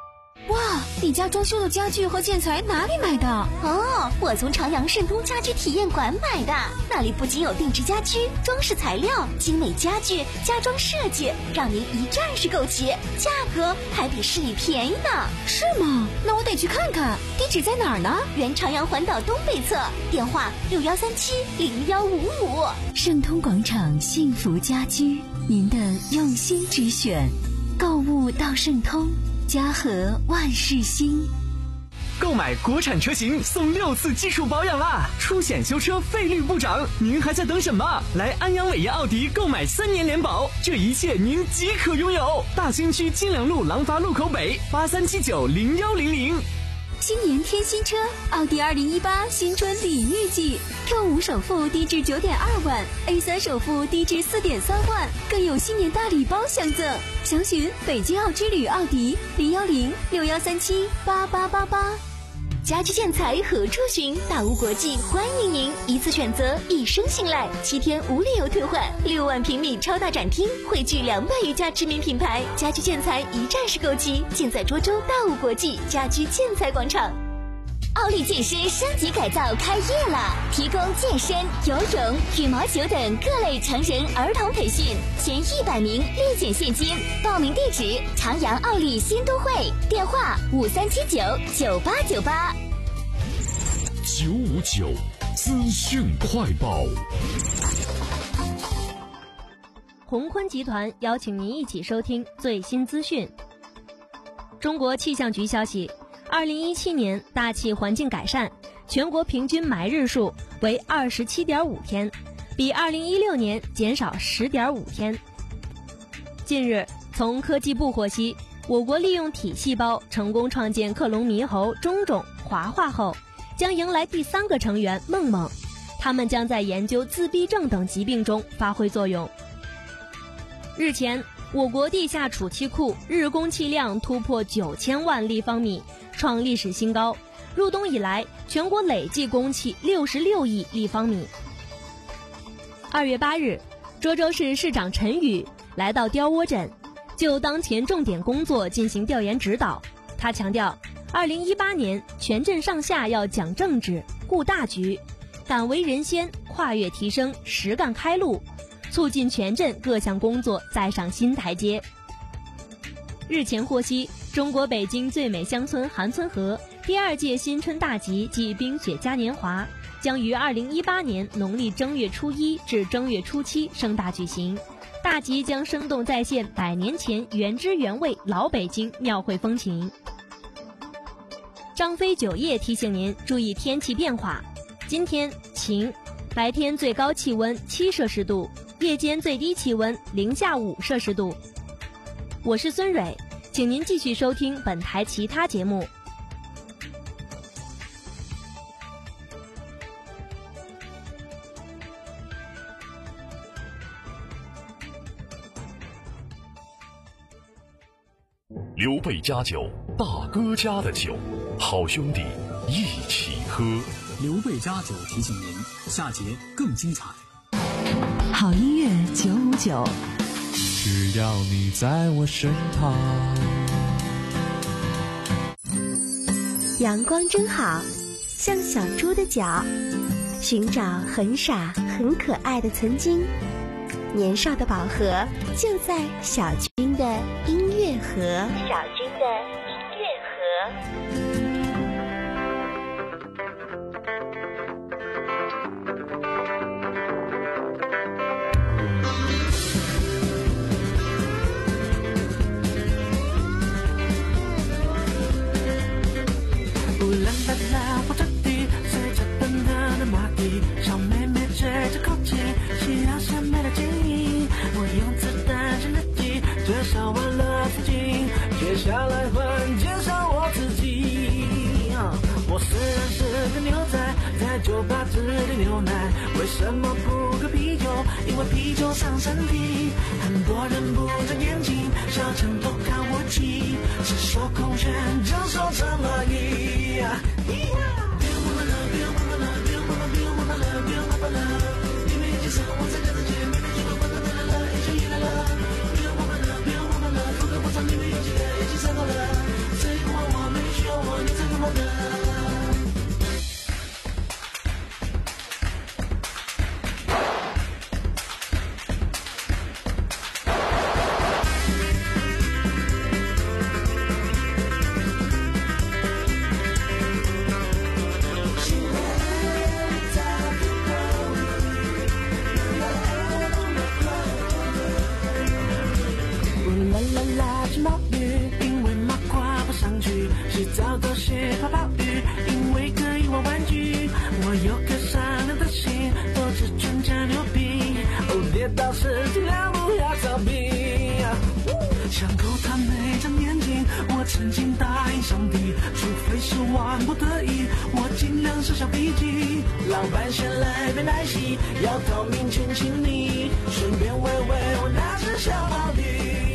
哇，你家装修的家具和建材哪里买的？ 哦，我从朝阳盛通家居体验馆买的，那里不仅有定制家居、装饰材料、精美家具、家装设计，让您一站式购齐，价格还比市里便宜呢。 是吗？那我得去看看。地址在哪儿呢？ 原朝阳环岛东北侧，电话六幺三七零幺五五。 盛通广场幸福家居，您的用心之选。购物到盛通，家和万事兴。 购买国产车型送六次基础保养啦，出险修车费率不涨，您还在等什么？来安阳伟业奥迪购买三年联保，这一切您即可拥有。大兴区金良路廊坊路口北八三七九零幺零零。 新年添新车，奥迪二零一八新春礼遇季 ，Q 五首付低至九点二万 ，A 三首付低至四点三万，更有新年大礼包相赠。详询北京奥之旅奥迪零幺零六幺三七八八八八。 家居建材何处寻？大屋国际欢迎您，一次选择，一生信赖，七天无理由退换，六万平米超大展厅，汇聚两百余家知名品牌，家居建材一站式购齐，尽在涿州大屋国际家居建材广场。奥利健身升级改造开业了，提供健身、游泳、羽毛球等各类成人儿童培训，前一百名立减现金。报名地址：长阳奥利新都会，电话五三七九九八九八。 九五九资讯快报。 宏坤集团邀请您一起收听最新资讯。中国气象局消息，二零一七年大气环境改善，全国平均霾日数为二十七点五天，比二零一六年减少十点五天。近日，从科技部获悉，我国利用体细胞成功创建克隆猕猴中种华化后，将迎来第三个成员梦梦，他们将在研究自闭症等疾病中发挥作用。日前，我国地下储气库日供气量突破九千万立方米，创历史新高。入冬以来，全国累计供气六十六亿立方米。二月八日，涿州市市长陈宇来到雕窝镇，就当前重点工作进行调研指导。他强调，二零一八年全镇上下要讲政治、顾大局，敢为人先，跨越提升，实干开路，促进全镇各项工作再上新台阶。日前获悉，中国北京最美乡村韩村河第二届新春大集暨冰雪嘉年华将于二零一八年农历正月初一至正月初七盛大举行。大集将生动再现百年前原汁原味老北京庙会风情。张飞酒业提醒您注意天气变化，今天晴，白天最高气温七摄氏度，夜间最低气温零下五摄氏度。我是孙蕊，请您继续收听本台其他节目。 刘备家酒，大哥家的酒，好兄弟一起喝。 刘备家酒提醒您，下节更精彩。 好音乐九五九， 只要你在我身旁。 阳光真好，像小猪的脚，寻找很傻很可爱的曾经。年少的宝盒就在小军的音乐盒。小军的音乐盒。 乌兰巴拉火车底，随着奔腾的马蹄，小妹妹吹着口琴，夕阳下美的剪影。我用子弹升着机，介绍完了自己，接下来换介绍我自己。我虽然是个牛仔，在酒吧只点牛奶，为什么不喝啤酒？因为啤酒伤身体。很多人不长眼睛，小城都看我气，赤手空拳就说这么一。最后我啦啦啦金毛鱼，因为马跨不上去，洗澡都是泡泡浴，因为可以玩玩具。我有颗善良的心，都是全家牛皮。哦，跌倒时尽量不要逃避。想够他没长眼睛，我曾经答应上帝，除非是万不得已，我尽量少小脾气。老板先来杯奶昔，要透明全亲你，顺便喂喂我那只小毛驴。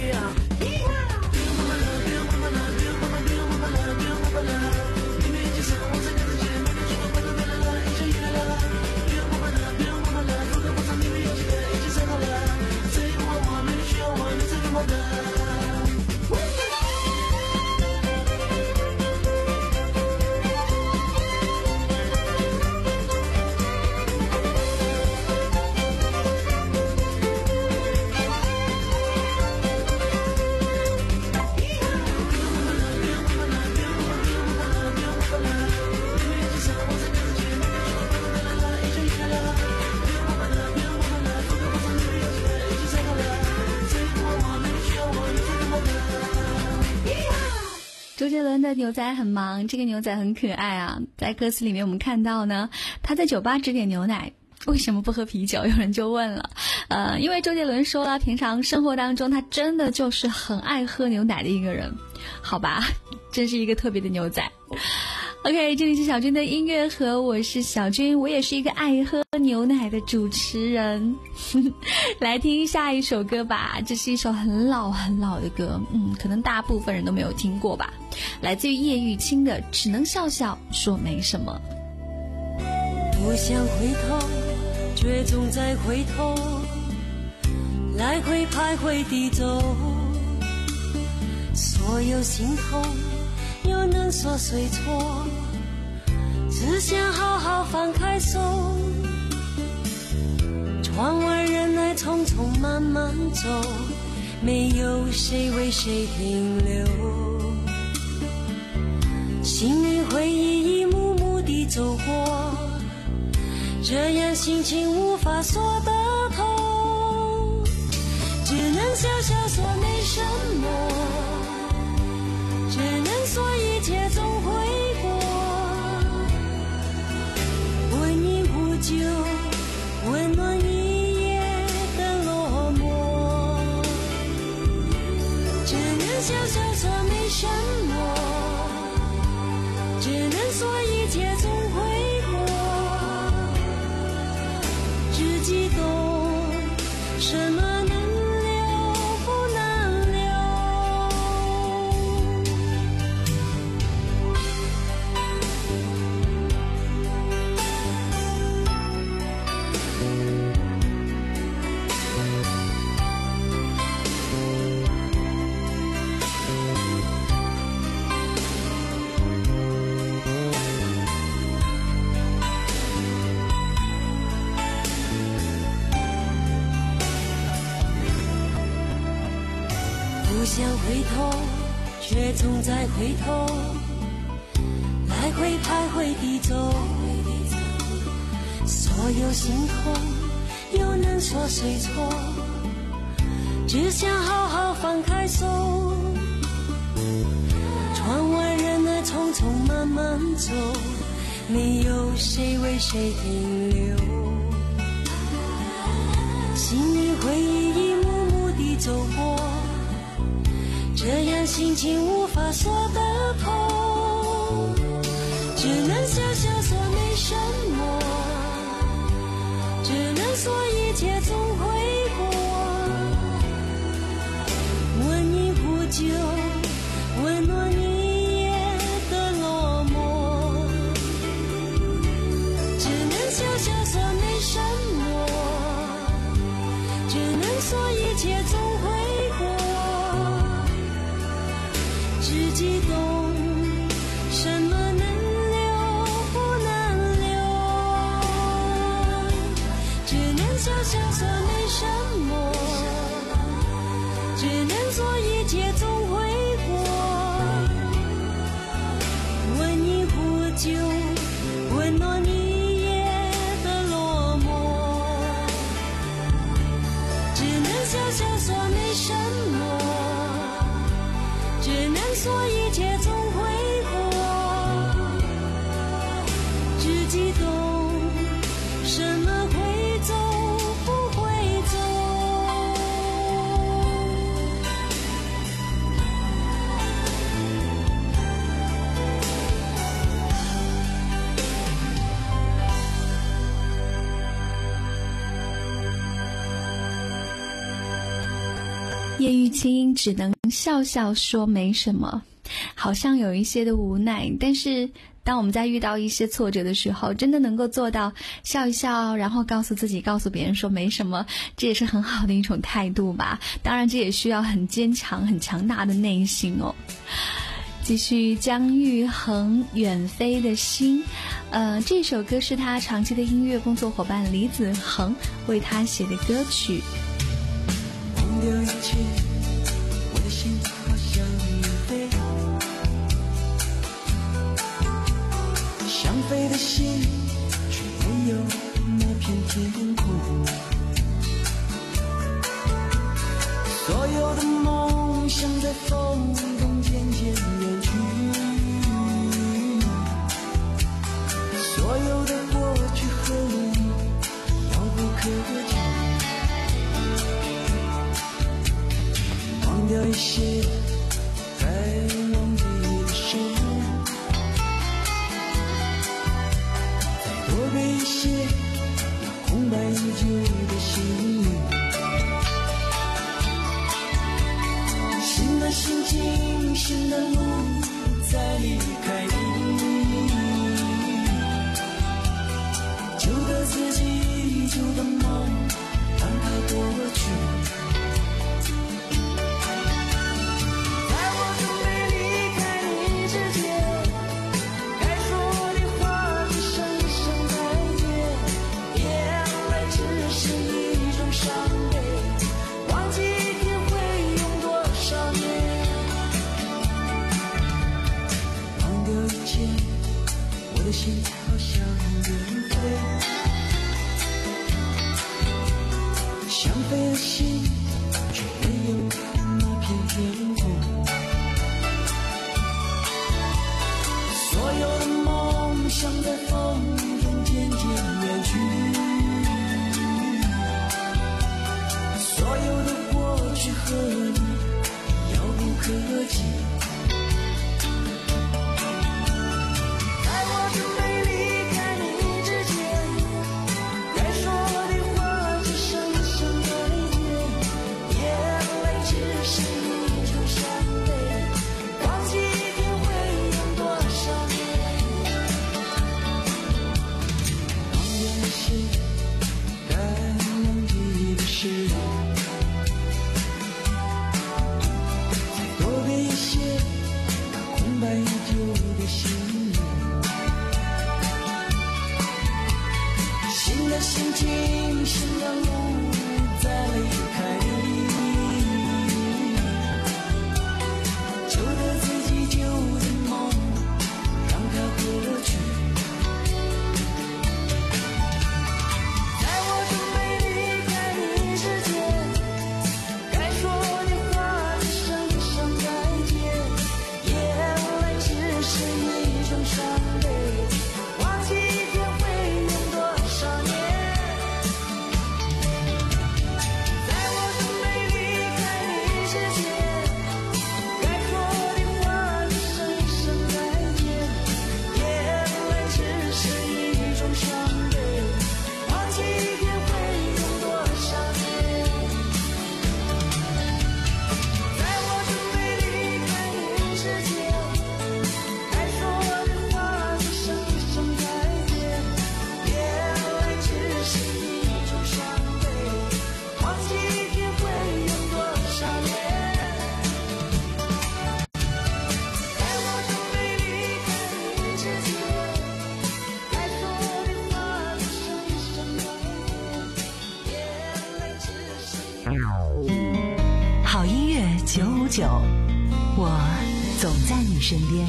周杰伦的牛仔很忙，这个牛仔很可爱啊。在歌词里面我们看到呢，他在酒吧只点牛奶，为什么不喝啤酒？有人就问了，呃，因为周杰伦说了，平常生活当中他真的就是很爱喝牛奶的一个人，好吧，真是一个特别的牛仔。OK， 这里是小军的音乐盒，我是小军，我也是一个爱喝牛奶的主持人。来听下一首歌吧，这是一首很老很老的歌，嗯，可能大部分人都没有听过吧，来自于叶玉卿的《只能笑笑说没什么》。 不想回头，却总在回头，来回徘徊地走，所有心痛又能说谁错？只想好好放开手，窗外人来匆匆慢慢走，没有谁为谁停留，心里回忆一幕幕地走过，这样心情无法说得透，只能笑笑说没什么，只能说一切总会过，温一壶酒，温暖一夜的落寞，只能笑笑说没什么，只能说一切总会过，只记懂什么不想回头，却总在回头，来回徘徊地走，所有心痛又能说谁错？只想好好放开手，窗外人儿匆匆慢慢走，没有谁为谁停留，心里回忆一幕幕地走过，这样心情无法说得透，只能笑笑说没什么，只能说一切总会过，温一壶酒，温暖一夜的落寞，只能笑笑说没什么，只能说一切总会过，只记懂什么能留不能留，只能笑笑说没什么，只能说一切总会过，温一壶酒，温暖一夜的落寞，只能笑笑说没什么， 说一切总会过，只记懂什么会走不会走。 叶玉卿只能笑笑说没什么，好像有一些的无奈，但是当我们在遇到一些挫折的时候，真的能够做到笑一笑，然后告诉自己告诉别人说没什么，这也是很好的一种态度吧。当然这也需要很坚强很强大的内心哦。继续姜育恒远飞的心，呃，这首歌是他长期的音乐工作伙伴李子恒为他写的歌曲。 忘掉一切，我的心好像远飞，想飞的心却没有那片天空，所有的梦想在风中渐渐远去，所有的过去和你遥不可及，忘掉一些该忘记的事，再多给一些那空白已久的心，新的心情，新的路，再离开你，旧的自己，旧的梦，让它过去。心好像远飞，想飞的心却没有那片天空，所有的梦想在风中渐渐远去，所有的过去和你遥不可及。 好音乐九五九，我总在你身边。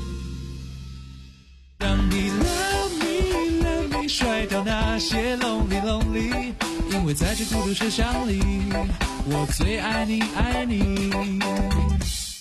让你 love me love me 甩掉那些 lonely lonely， 因为在这孤独车厢里，我最爱你爱你。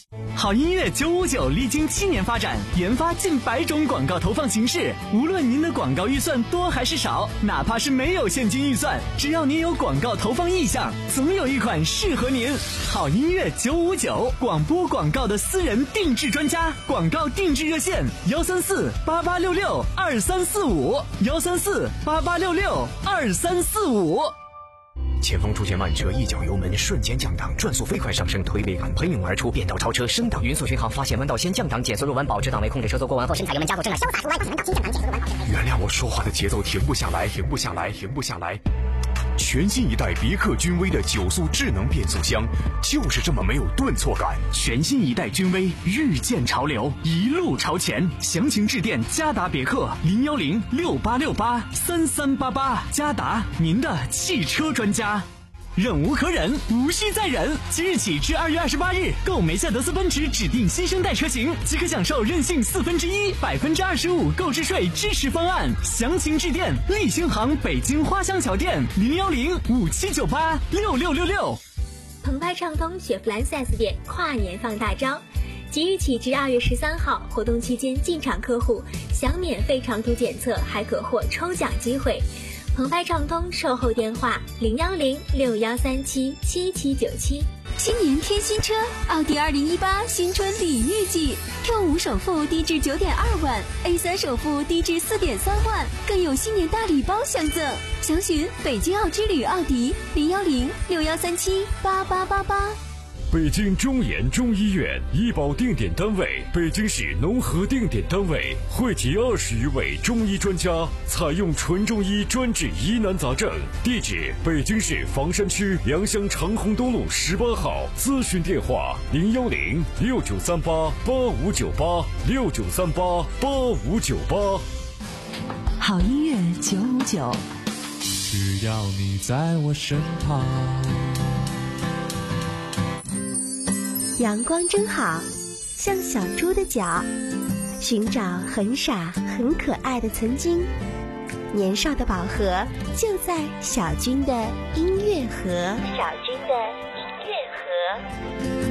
好音乐九五九历经七年发展，研发近百种广告投放形式。无论您的广告预算多还是少，哪怕是没有现金预算，只要您有广告投放意向，总有一款适合您。好音乐九五九，广播广告的私人定制专家，广告定制热线：幺三四八八六六二三四五，幺三四八八六六二三四五。 前方出现慢车，一脚油门瞬间降档，转速飞快上升，推背感喷涌而出，变道超车升档，匀速巡航，发现弯道先降档，减速入弯，保持档位，控制车速过弯后深踩油门加速，正向潇洒出弯，保持稳档，先降档，减速入弯后。 原谅我说话的节奏停不下来，停不下来，停不下来。全新一代别克君威的九速智能变速箱，就是这么没有顿挫感。 全新一代君威，日渐潮流，一路朝前。详情致电嘉达别克零幺零六八六八三三八八，嘉达，您的汽车专家。忍无可忍，无需再忍。即日起至二月二十八日，购梅赛德斯奔驰指定新生代车型，即可享受任性四分之一、百分之二十五购置税支持方案。详情致电立星行北京花乡桥店零幺零五七九八六六六六。 澎湃畅通雪佛兰 四 S 店跨年放大招，即日起至二月十三号，活动期间进场客户享免费长途检测，还可获抽奖机会。澎湃畅通售后电话零幺零六幺三七七七九七。 新年添新车，奥迪二零一八新春礼遇季 ，Q 五首付低至九点二万 ，A 三首付低至四点三万，更有新年大礼包相赠。详询北京奥之旅奥迪零幺零六幺三七八八八八。 北京中研中医院医保定点单位，北京市农合定点单位，汇集二十余位中医专家，采用纯中医专治疑难杂症。地址：北京市房山区良乡长虹东路十八号。咨询电话：零幺零六九三八八五九八六九三八八五九八。 好音乐九五九， 只要你在我身旁。 阳光真好，像小猪的脚，寻找很傻很可爱的曾经。年少的宝盒就在小军的音乐盒。小军的音乐盒。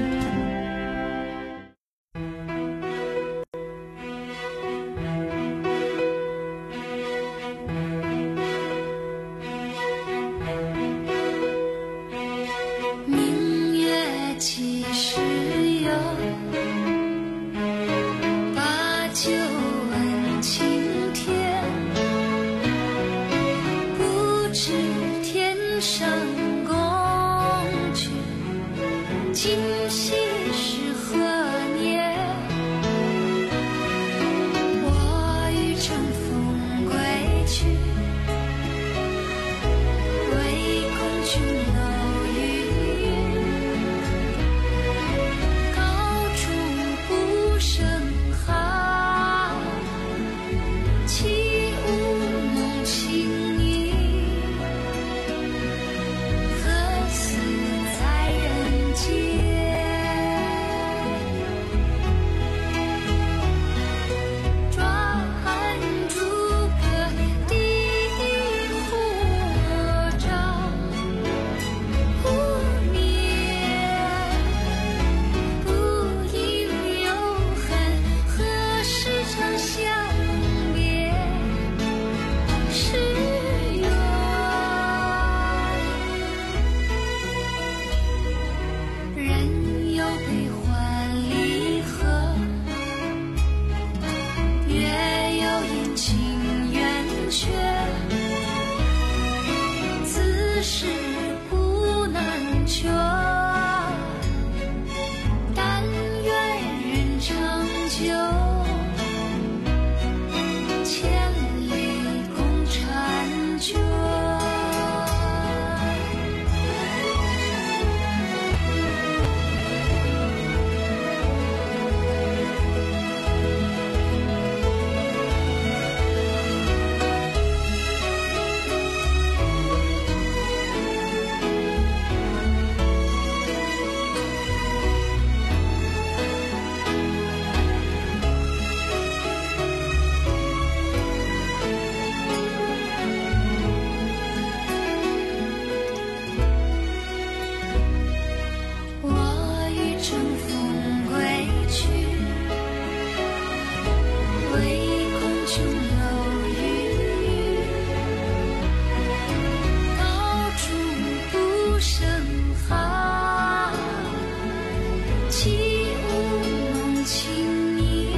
起舞弄情意，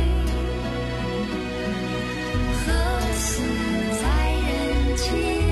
何似在人间。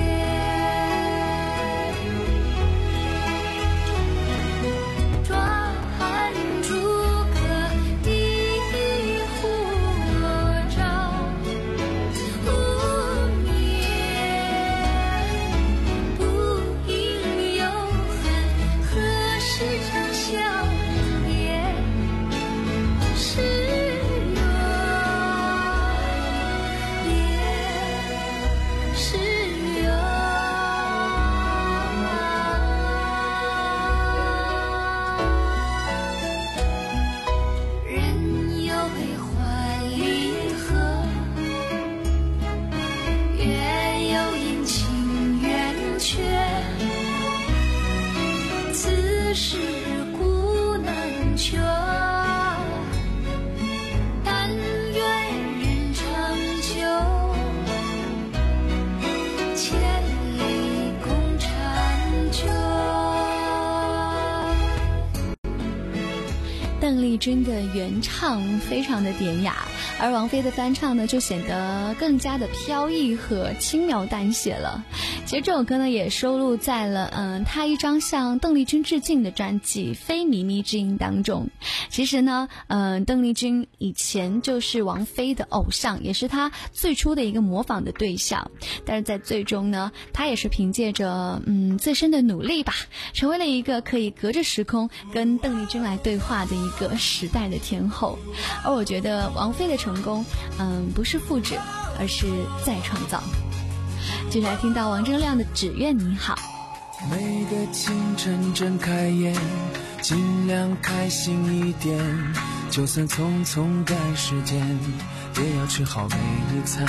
邓丽君的原唱非常的典雅，而王菲的翻唱呢就显得更加的飘逸和轻描淡写了。其实这首歌呢也收录在了嗯她一张向邓丽君致敬的专辑《非靡靡之音》当中。其实呢嗯邓丽君以前就是王菲的偶像，也是她最初的一个模仿的对象，但是在最终呢她也是凭借着嗯自身的努力吧，成为了一个可以隔着时空跟邓丽君来对话的一个时代的天后。而我觉得王菲的成功嗯不是复制，而是再创造。接下来听到王铮亮的《只愿你好》。 每个清晨睁开眼，尽量开心一点，就算匆匆赶时间，也要吃好每一餐。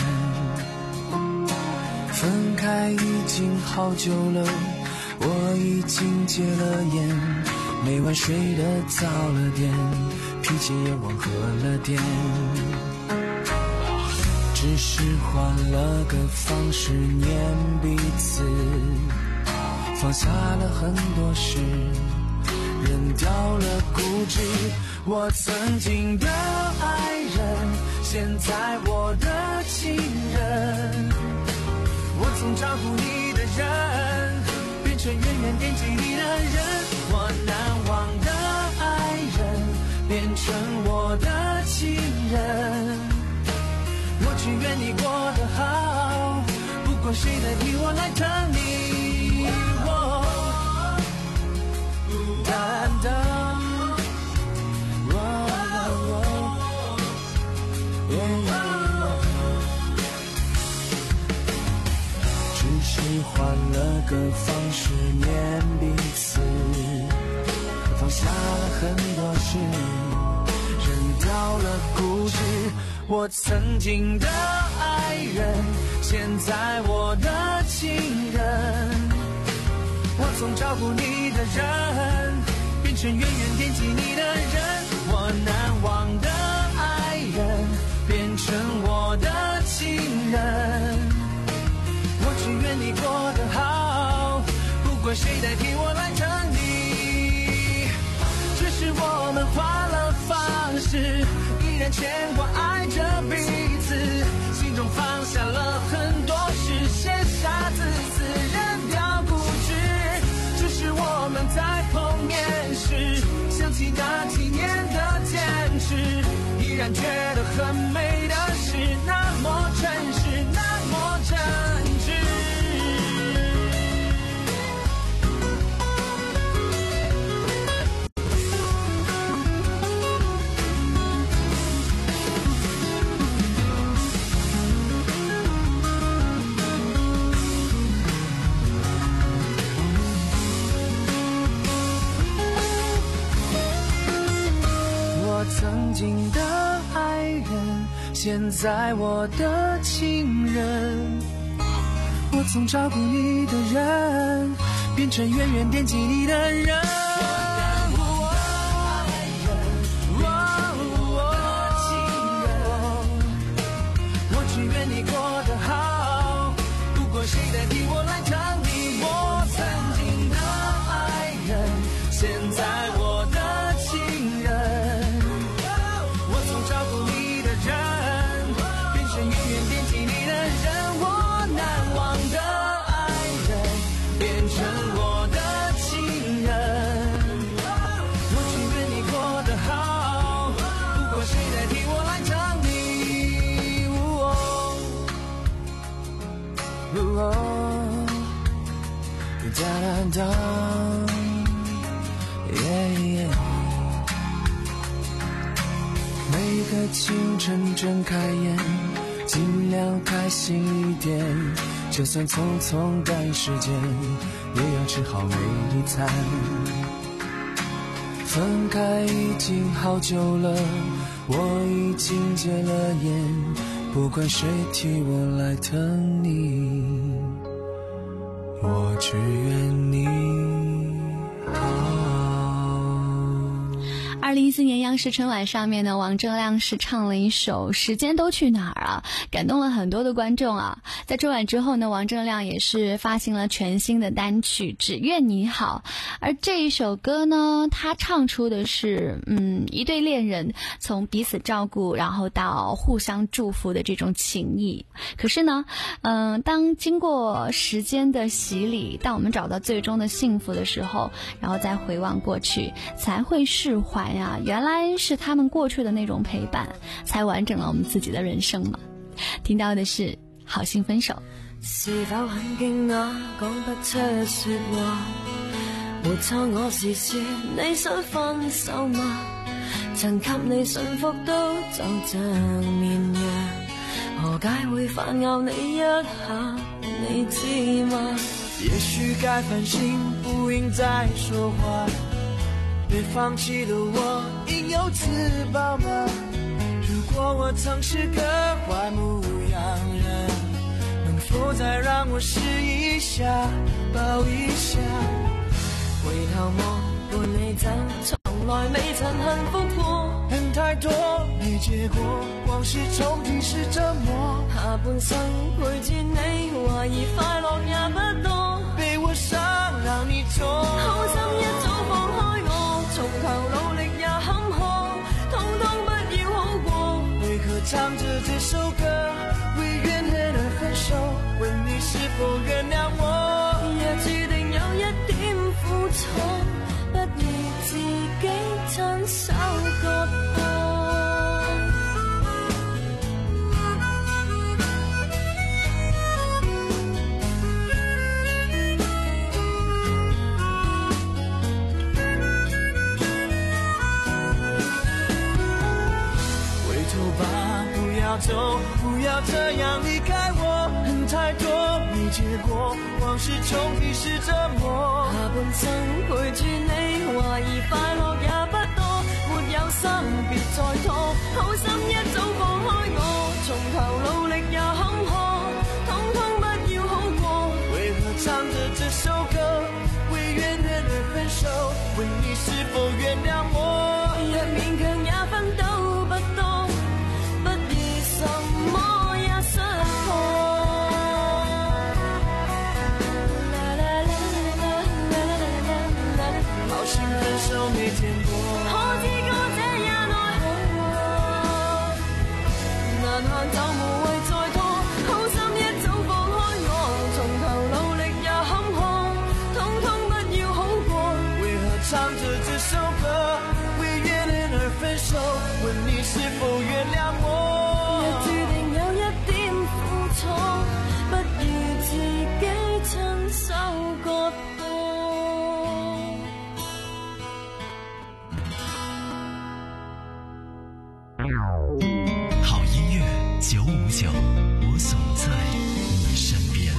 分开已经好久了，我已经戒了烟，每晚睡得早了点，脾气也温和了点，只是换了个方式念彼此，放下了很多事，扔掉了固执。我曾经的爱人，现在我的情人，我总照顾你的人，变成远远惦记你的人。我难忘的爱人，变成我的情人，我只愿你过得好，不管谁代替我来疼你。哦，淡淡，只是换了个方式念彼此，放下了很多事，扔掉了固执。我曾经的爱人，现在我的情人，我总照顾你的人，变成远远惦记你的人。我难忘的爱人，变成我的情人，我只愿你过得好，不管谁代替我来疼你。只是我们换了方式，依然牵挂爱着彼此，心中放下了很多事，写下字词，扔掉固执。只是我们在碰面时，想起那几年的坚持，依然觉得很美的是那么真实，那么真挚。曾经的爱人，现在我的情人，我总照顾你的人，变成远远惦记你的人。我只愿你过得好，不管谁代替我来疼你。我曾经的爱人，现在我的情人， 个清晨睁开眼，尽量开心一点，就算匆匆赶时间，也要吃好每一餐。分开已经好久了，我已经戒了烟，不管谁替我来疼你，我只愿你好。 二零一四年央视春晚上面呢，王铮亮是唱了一首《时间都去哪儿》啊，感动了很多的观众啊。在春晚之后呢，王铮亮也是发行了全新的单曲《只愿你好》，而这一首歌呢，他唱出的是嗯一对恋人从彼此照顾然后到互相祝福的这种情谊。可是呢嗯、呃，当经过时间的洗礼，当我们找到最终的幸福的时候，然后再回望过去，才会释怀呀、啊，原来是他们过去的那种陪伴，才完整了我们自己的人生嘛。听到的是好心分手。 是否很惊訝講不出說話，沒錯我是說你想分手嗎？曾給你幸福都就像綿羊，何解會反咬你一下，你知嗎？ 也許該反省，不應再說話，被放棄的我應有自保嗎？如果我曾是個壞牧羊人，能否再讓我試一下，抱一下？ 回頭望伴你走，從來未曾幸福過， 恨太多沒結果，往事重提是折磨。 下半生陪住你，懷疑快樂也不多， 被我傷讓你痛， 好心一早放開我，從頭努力也坎坷，通通不要好過。 為何唱着這首歌，為怨恨而分手？問你是否原諒我？ 若注定有一點苦楚，不如自己親手割破。 回頭吧，不要走，不要這樣離開我，恨太多沒結果，往事重提是折磨。 下半生陪住你，懷疑快樂也不多，沒有心別再拖，好心一早放開我，從頭努力也坎坷，通通不要好過。 為何唱着這首歌，為怨恨而分手？問你是否原諒我？ 若勉強也分都不多，不如什麼也失破。 好心分手沒見過， 可知歌者也奈何，難行就無謂再拖，好心一早放開我，從頭努力也坎坷，通通不要好過。 為何唱着這首歌，為怨恨而分手？問你是否原諒我？ 若注定有一點苦楚，不如自己親手割破。 好音樂九五九，我總在你身邊。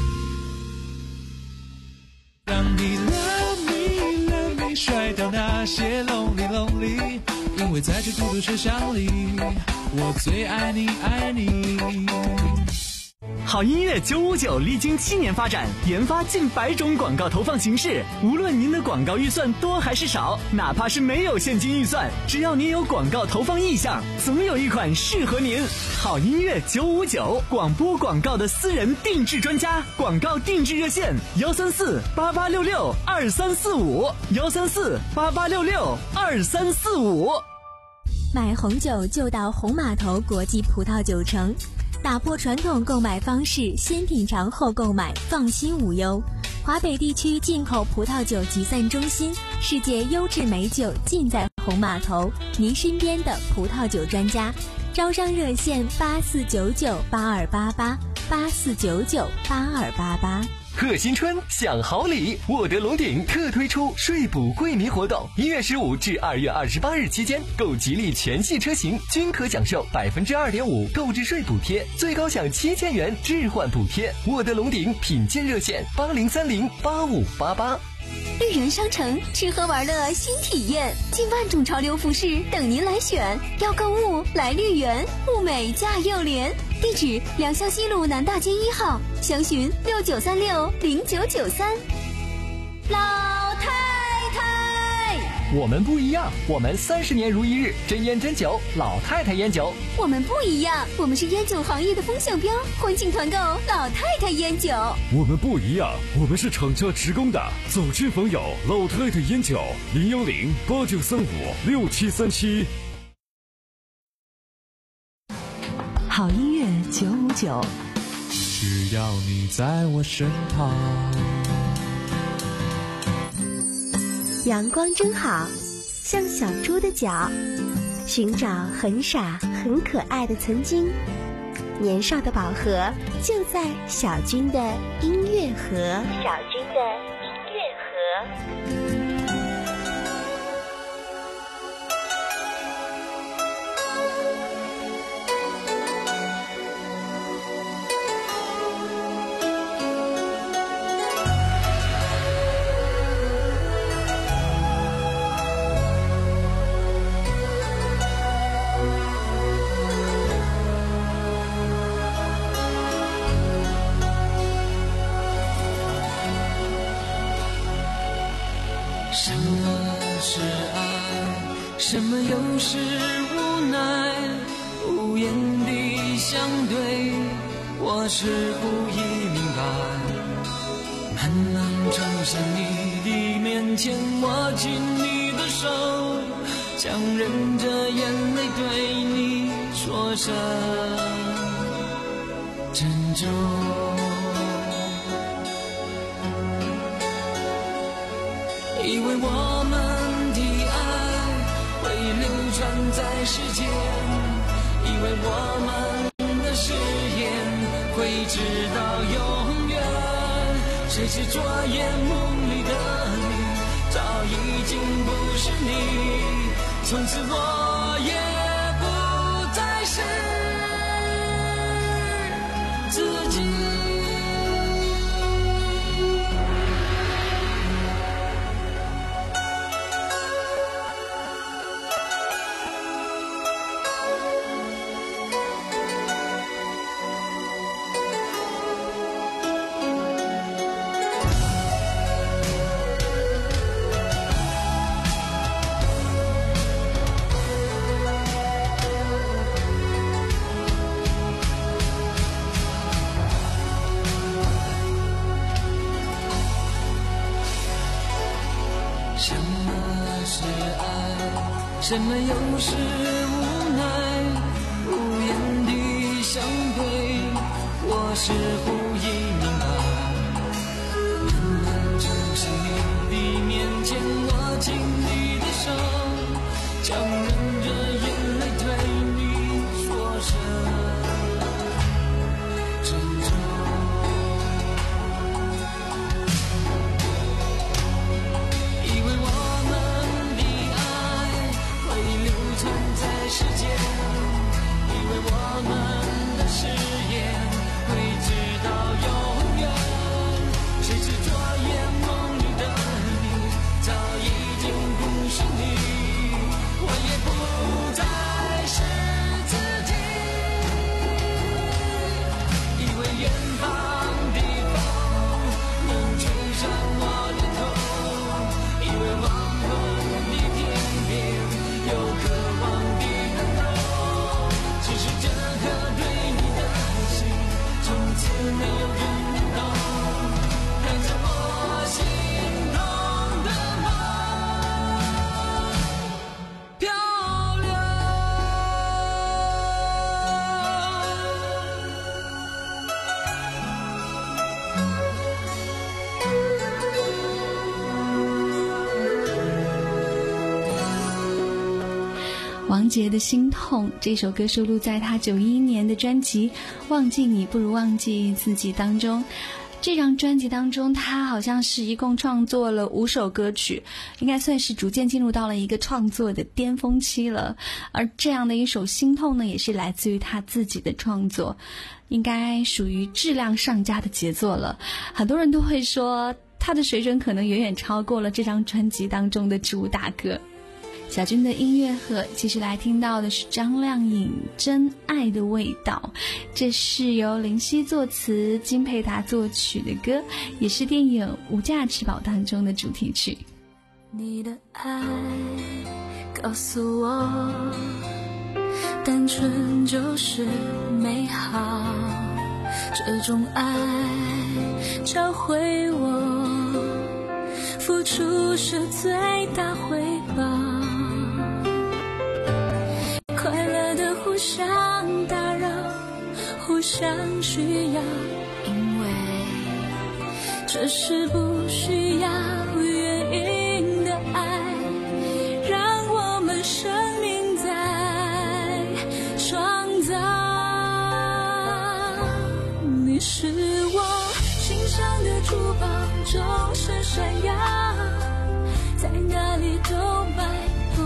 讓你 love me love me 甩掉那些 lonely lonely， 因為在這孤獨車廂裡，我最愛你愛你。 好音樂九五九歷經七年發展，研發近百種廣告投放形式。無論您的廣告預算多還是少，哪怕是沒有現金預算，只要您有廣告投放意向，總有一款適合您。好音樂九五九，廣播廣告的私人定製專家，廣告定製熱線：幺三四八八六六二三四五，幺三四八八六六二三四五。 買紅酒就到紅碼頭國際葡萄酒城。打破傳統購買方式，先品嘗後購買，放心無憂。華北地區進口葡萄酒集散中心，世界優質美酒盡在紅碼頭，您身邊的葡萄酒專家。招商熱線八四九九八二八八八四九九八二八八。 贺新春享好礼，沃德龙鼎特推出税补惠民活动，一月十五至二月二十八日期间，购吉利全系车型均可享受百分之二点五购置税补贴，最高享七千元置换补贴。沃德龙鼎品鉴热线八零三零八五八八。 绿园商城吃喝玩乐新体验，近万种潮流服饰等您来选。要购物来绿园，物美价又廉。地址：良乡西路南大街一号，详询六九三六零九九三。老太太， 我们不一样，我们三十年如一日，真烟真酒，老太太烟酒。 我们不一样，我们是烟酒行业的风向标，欢庆团购老太太烟酒。 我们不一样，我们是厂家直供的，走亲访友老太太烟酒，零幺零八九三五六七三七。 好音乐九五九， 只要你在我身旁。 阳光真好，像小猪的脚，寻找很傻很可爱的曾经。年少的宝盒就在小军的音乐盒。小军的音乐盒。 什么是爱？什么又是无奈？无言的相对，我似乎已明白。慢慢走向你的面前，握紧你的手，强忍着眼泪对你说声珍重。以为我们的爱会流传在世间，以为我们的誓言会直到永远，谁知昨夜梦里的你早已经不是你，从此我也不再是自己。什么是爱？什么又是无奈？无言的相对，我似乎已明白。慢慢走向你的面前，握紧你的手，强忍着眼泪对你说声珍重。世界，以为我们的誓言会直到永远，谁知昨夜梦里的你早已经不是你，我也不再是自己。以为远方的风能吹上我的头，以为黄昏的天边有渴望的没有人懂，看着我心痛的梦漂亮。 王杰的心痛这首歌收录在他九一年的专辑《忘记你不如忘记自己》当中。 这张专辑当中，他好像是一共创作了五首歌曲，应该算是逐渐进入到了一个创作的巅峰期了。而这样的一首《心痛》呢，也是来自于他自己的创作，应该属于质量上佳的杰作了。很多人都会说，他的水准可能远远超过了这张专辑当中的主打歌。小军的音乐盒继续来听到的是张靓颖《真爱的味道》，这是由林夕作词金佩达作曲的歌，也是电影《无价之宝》当中的主题曲。 你的爱告诉我，单纯就是美好，这种爱教会我付出是最大回报，快乐的互相打扰，互相需要，因为这是不需要原因的爱，让我们生命在创造。你是我心上的珠宝，总是闪耀，在哪里都买不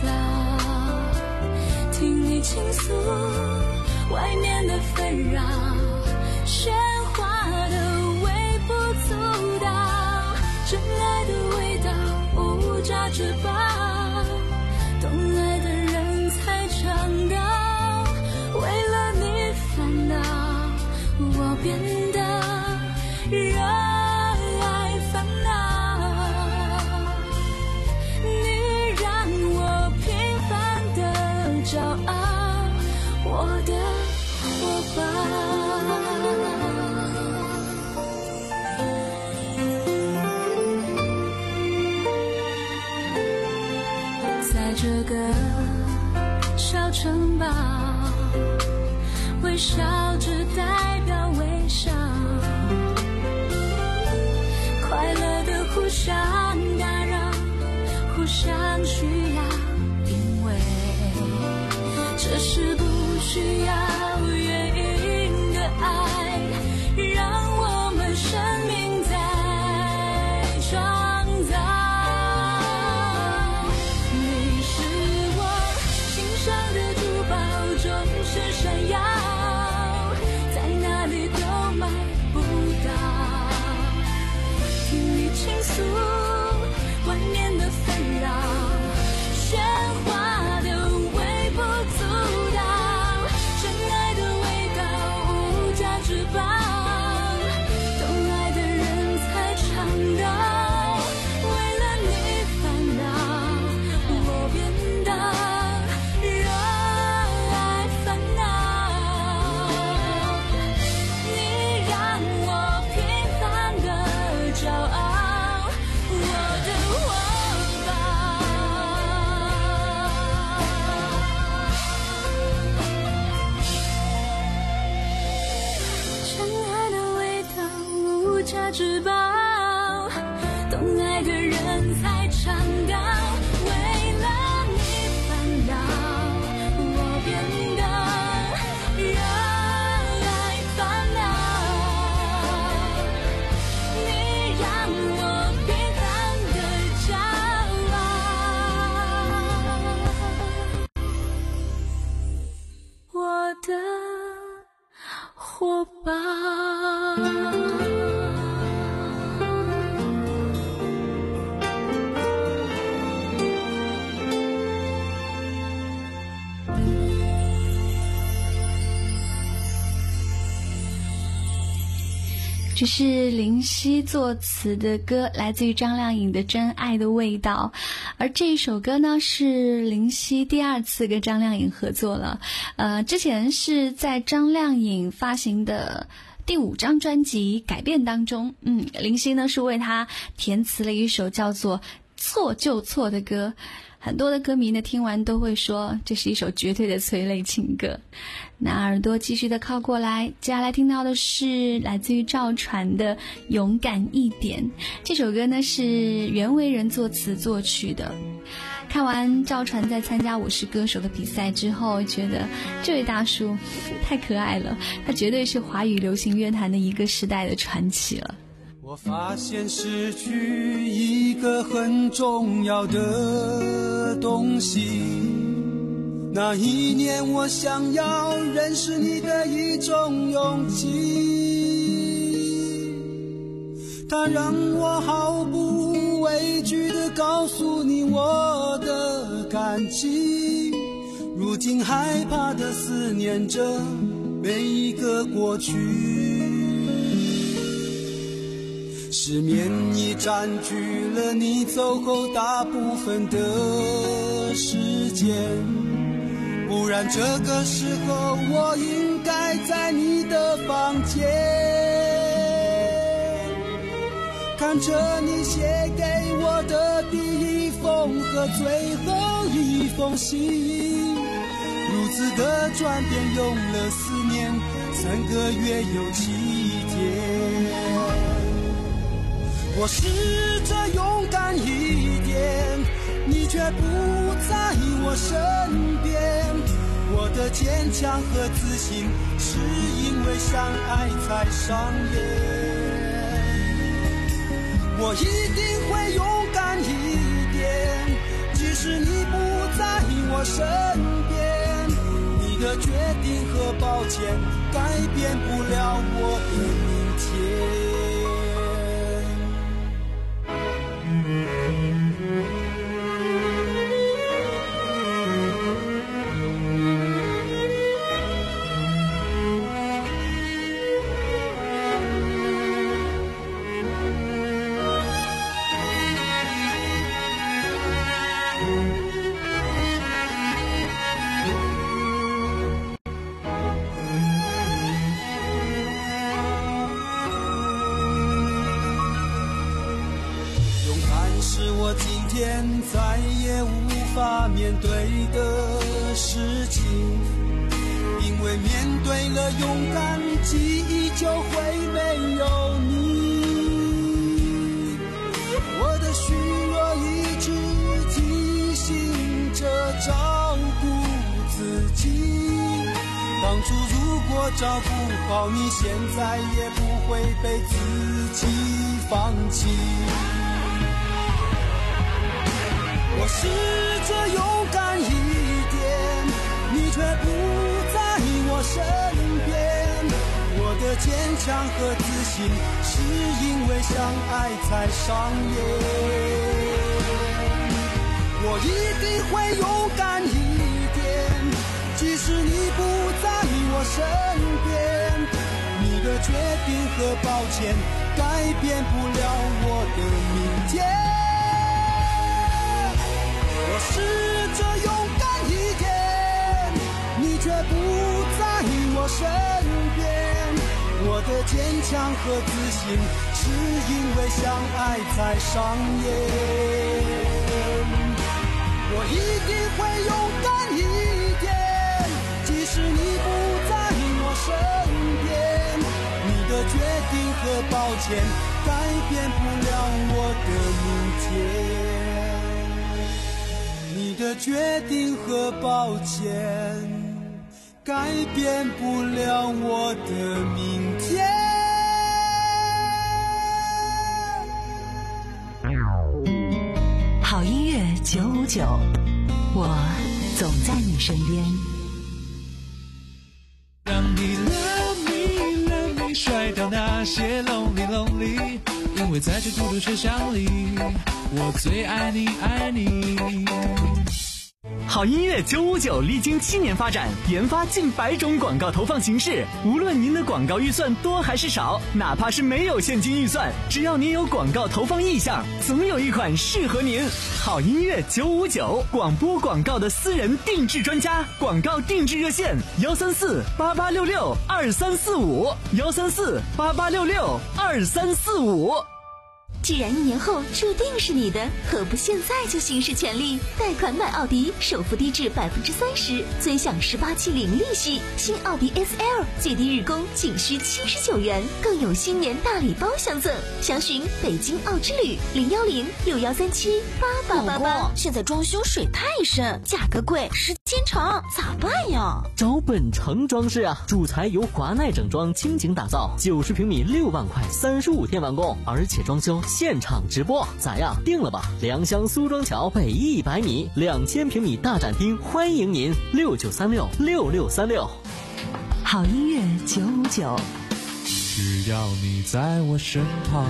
到。听你倾诉外面的纷扰，喧哗的微不足道，真爱的味道无价之宝，懂爱的人才尝到。为了你烦恼，我变得热爱烦恼，你让我平凡的骄傲，我的伙伴。在这个小城堡，微笑只代表微笑，快乐的互相打扰，互相需要，因为这是不需要原因的爱，让我们生命在创造。你是我心上的珠宝，总是闪耀，在哪里都买不到。听你倾诉外面的纷扰，喧哗的微不足道，真爱的味道无价之宝，懂爱的人才尝到。为了你烦恼，我变得热爱烦恼，你让我平凡的骄傲，我的伙伴。真爱的味道无价之宝，懂爱的人才尝到。为了你烦恼，我变得热爱烦恼，你让我平凡的骄傲，我的伙伴。 这是林夕作词的歌，来自于张靓颖的《真爱的味道》，而这一首歌呢是林夕第二次跟张靓颖合作了。呃，之前是在张靓颖发行的第五张专辑《改变》当中，嗯，林夕呢是为他填词了一首叫做《 错就错的歌，很多的歌迷呢听完都会说这是一首绝对的催泪情歌。那耳朵继续的靠过来，接下来听到的是来自于赵传的《勇敢一点》。这首歌呢是袁惟仁作词作曲的。看完赵传在参加我是歌手的比赛之后，觉得这位大叔太可爱了，他绝对是华语流行乐坛的一个时代的传奇了。 我发现失去一个很重要的东西，那一年我想要认识你的一种勇气，它让我毫不畏惧地告诉你我的感激，如今害怕地思念着每一个过去，失眠已占据了你走后大部分的时间，不然这个时候我应该在你的房间，看着你写给我的第一封和最后一封信，如此的转变用了四年，三个月有七天。我试着勇敢一点，你却不在我身边，我的坚强和自信是因为相爱才上演，我一定会勇敢一点，即使你不在我身边，你的决定和抱歉改变不了我的明天。再也无法面对的事情，因为面对了勇敢，记忆就会没有你。我的虚弱一直提醒着照顾自己，当初如果照顾好你，现在也不会被自己放弃。我试着勇敢一点，你却不在我身边，我的坚强和自信是因为相爱才上演，我一定会勇敢一点，即使你不在我身边，你的决定和抱歉改变不了我的明天。我试着勇敢一点，你却不在我身边，我的坚强和自信是因为相爱才上演，我一定会勇敢一点，即使你不在我身边，你的决定和抱歉改变不了我的明天，你的决定和抱歉改变不了我的明天。 好音乐九五九，我总在你身边。 让你 love me love me 甩掉那些 lonely lonely， 因为在这孤独车厢里，我最爱你爱你。 好音乐九五九历经七年发展，研发近百种广告投放形式。无论您的广告预算多还是少，哪怕是没有现金预算，只要您有广告投放意向，总有一款适合您。好音乐九五九，广播广告的私人定制专家，广告定制热线：幺三四八八六六二三四五，幺三四八八六六二三四五。 既然一年后注定是你的，何不现在就行使权利？贷款买奥迪，首付低至百分之三十，尊享十八期零利息。新奥迪 S L 最低日供仅需七十九元，更有新年大礼包相赠。详询北京奥之旅零幺零六幺三七八八八八。 现在装修水太深，价格贵，时间长，咋办呀？ 找本城装饰啊，主材由华奈整装倾情打造，九十平米六万块，三十五天完工，而且装修现场直播，咋样？定了吧？良乡苏庄桥北一百米，两千平米大展厅，欢迎您六九三六六六三六。 好音乐九五九， 只要你在我身旁。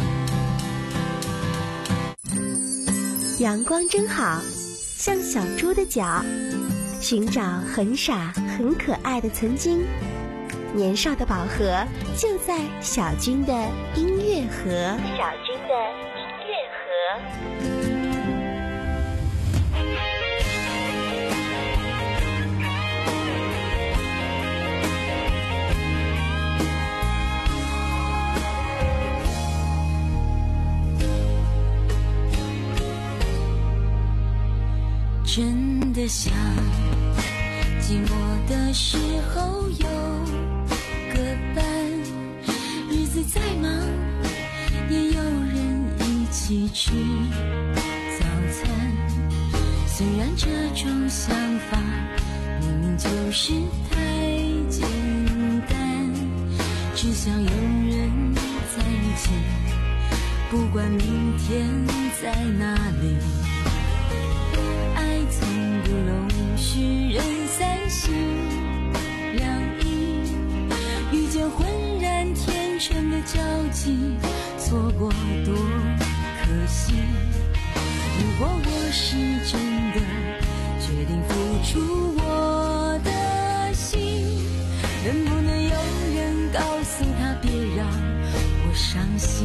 阳光真好，像小猪的脚，寻找很傻很可爱的曾经。年少的宝盒就在小军的音乐盒。小军的音乐盒。 真的想寂寞的时候有个伴，日子再忙也有人一起吃早餐。虽然这种想法明明就是太简单，只想有人在一起，不管明天在哪里。从不容许人三心两意，遇见浑然天成的交集，错过多可惜。如果我是真的决定付出我的心，能不能有人告诉他别让我伤心？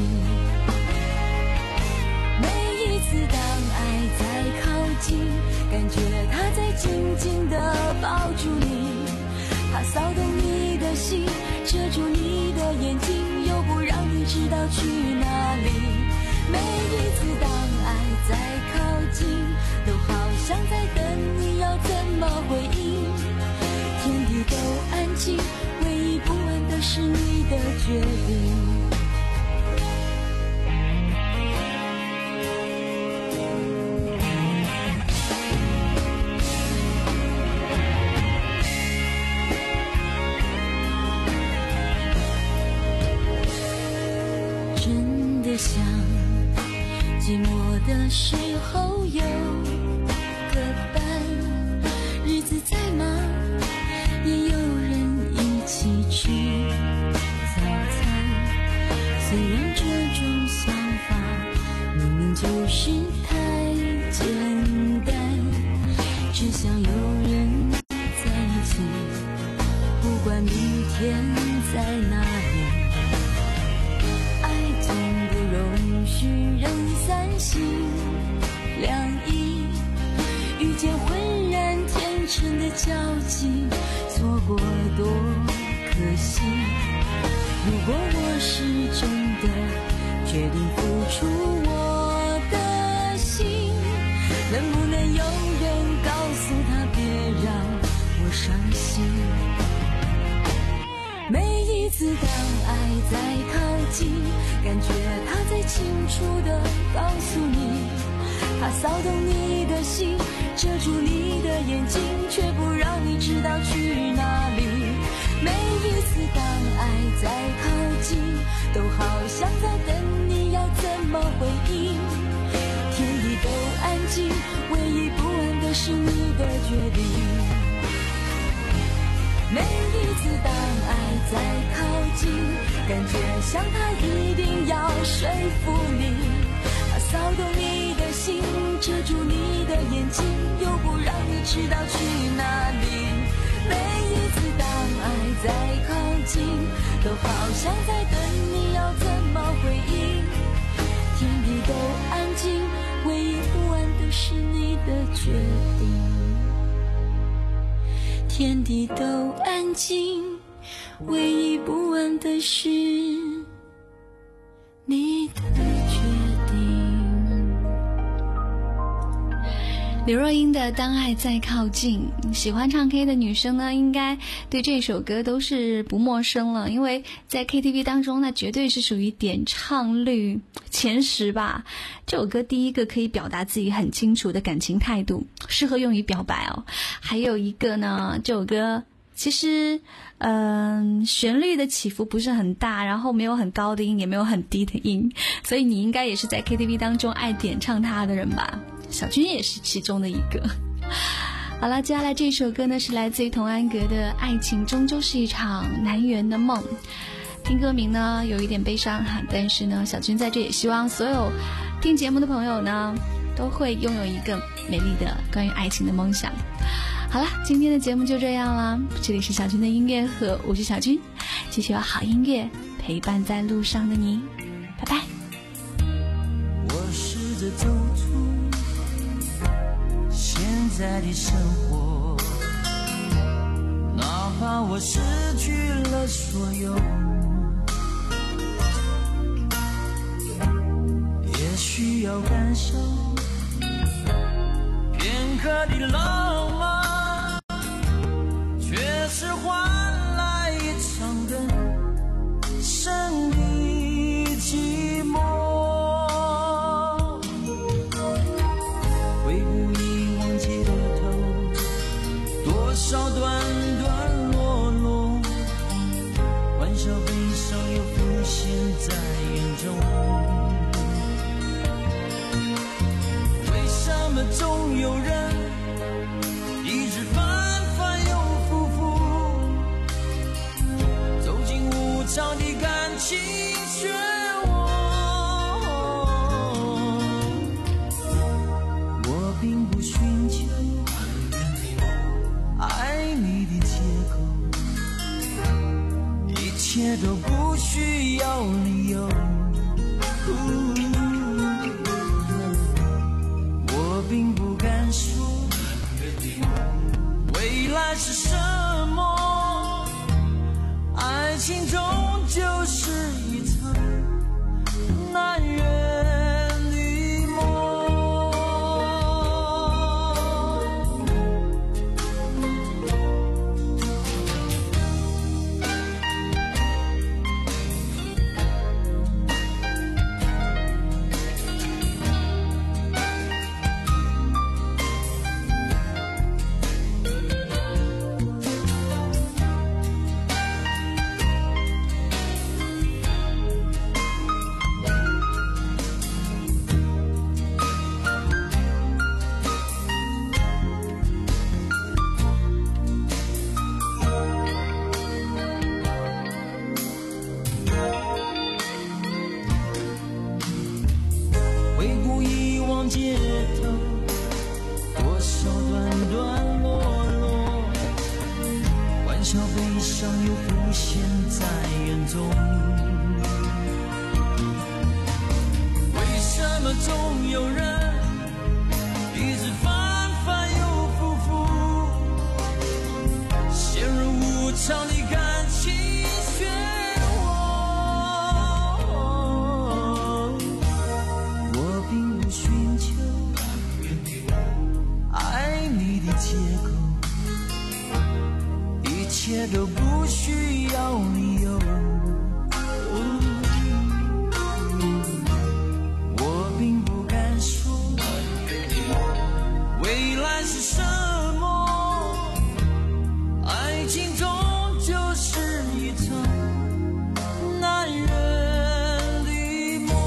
每一次当爱在靠近，感觉他在紧紧地抱住你，他骚动你的心，遮住你的眼睛，又不让你知道去哪里。每一次当爱在靠近，都好像在等你要怎么回应。天地都安静，唯一不安的是你的决定。想寂寞的时候有个伴，日子再忙也有人一起吃早餐。虽然这种想法明明就是太简单，只想有人在一起，不管明天在哪里。许人三心两意，遇见浑然天成的交集，错过多可惜。如果我是真的决定付出我的心，能不能有人告诉他别让我伤心？每一次当爱在靠近，感觉他在清楚地告诉你，他骚动你的心，遮住你的眼睛，却不让你知道去哪里。每一次当爱在靠近，都好像在等你要怎么回应。天地都安静，唯一不安的是你的决定。每一次当爱在靠近，感觉像他一定要说服你，他骚动你的心，遮住你的眼睛，又不让你知道去哪里。每一次当爱在靠近，都好像在等你要怎么回应。天地都安静，唯一不安的是你的决定。天地都安静，唯一不安的是你的决定。 刘若英的《当爱再靠近》，喜欢唱 K 的女生呢，应该对这首歌都是不陌生了，因为在 K T V 当中，那绝对是属于点唱率前十吧。这首歌第一个可以表达自己很清楚的感情态度，适合用于表白哦。还有一个呢，这首歌其实嗯、呃，旋律的起伏不是很大，然后没有很高的音，也没有很低的音，所以你应该也是在 K T V 当中爱点唱它的人吧。小军也是其中的一个。好了，接下来这首歌呢是来自于童安格的《爱情终究是一场难圆的梦》。听歌名呢有一点悲伤哈，但是呢小军在这也希望所有听节目的朋友呢都会拥有一个美丽的关于爱情的梦想。好了，今天的节目就这样了，这里是小军的音乐盒，我是小军，继续有好音乐陪伴在路上的你，拜拜。 我试着走出现在的生活，哪怕我失去了所有，也需要感受片刻的浪漫，却是换来一场更深的寂寞。多少段段落落，欢笑悲伤又浮现在眼中。为什么总有人一直反反又复复，走进无常的感情漩涡？我并不寻求爱你的借口，一切都不需要理由。我并不敢说未来是什么，爱情终究是一场难圆的梦。街头多少段段落落，欢笑悲伤又浮现在眼中。为什么总有人一直反反又复复，陷入无常的感情漩涡？我并不寻求爱你的借口，一切都不需要理由。我并不敢说未来是什么，爱情终究是一场难圆的梦。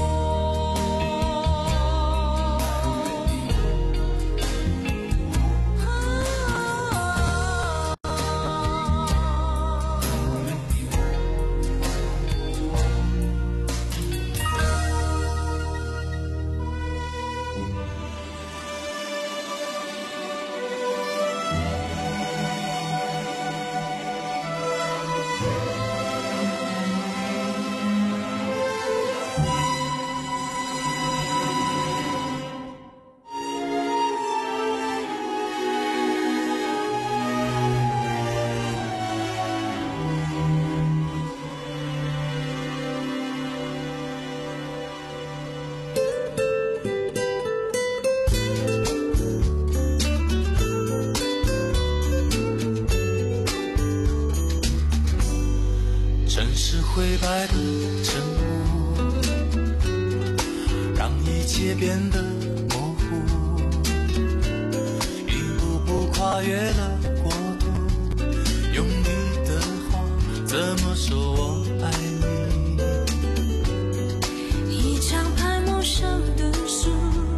是灰白的沉默，让一切变得模糊，一步步跨越了国度，用你的话怎么说我爱你？一场拍陌生的树，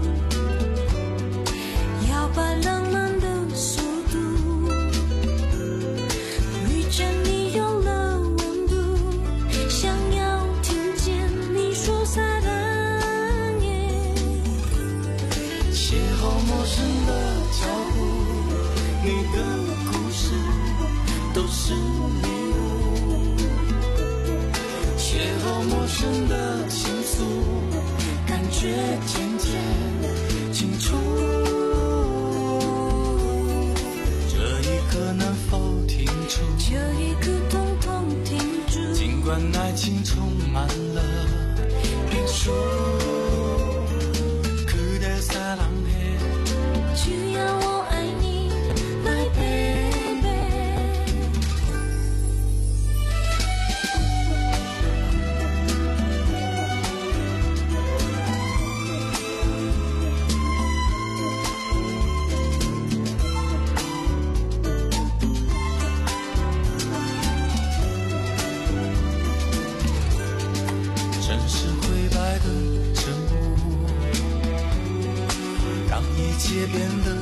摇摆浪漫的速度，遇见你有了温度，想要听见你说撒的言， 邂逅陌生的脚步，你的故事都是礼物，邂逅陌生的情愫，感觉渐渐清楚，这一刻能否停住？ 这一刻统统停住， 尽管爱情充满了变数， 只要我爱你 My baby。 城市灰白的沉默，让一切变得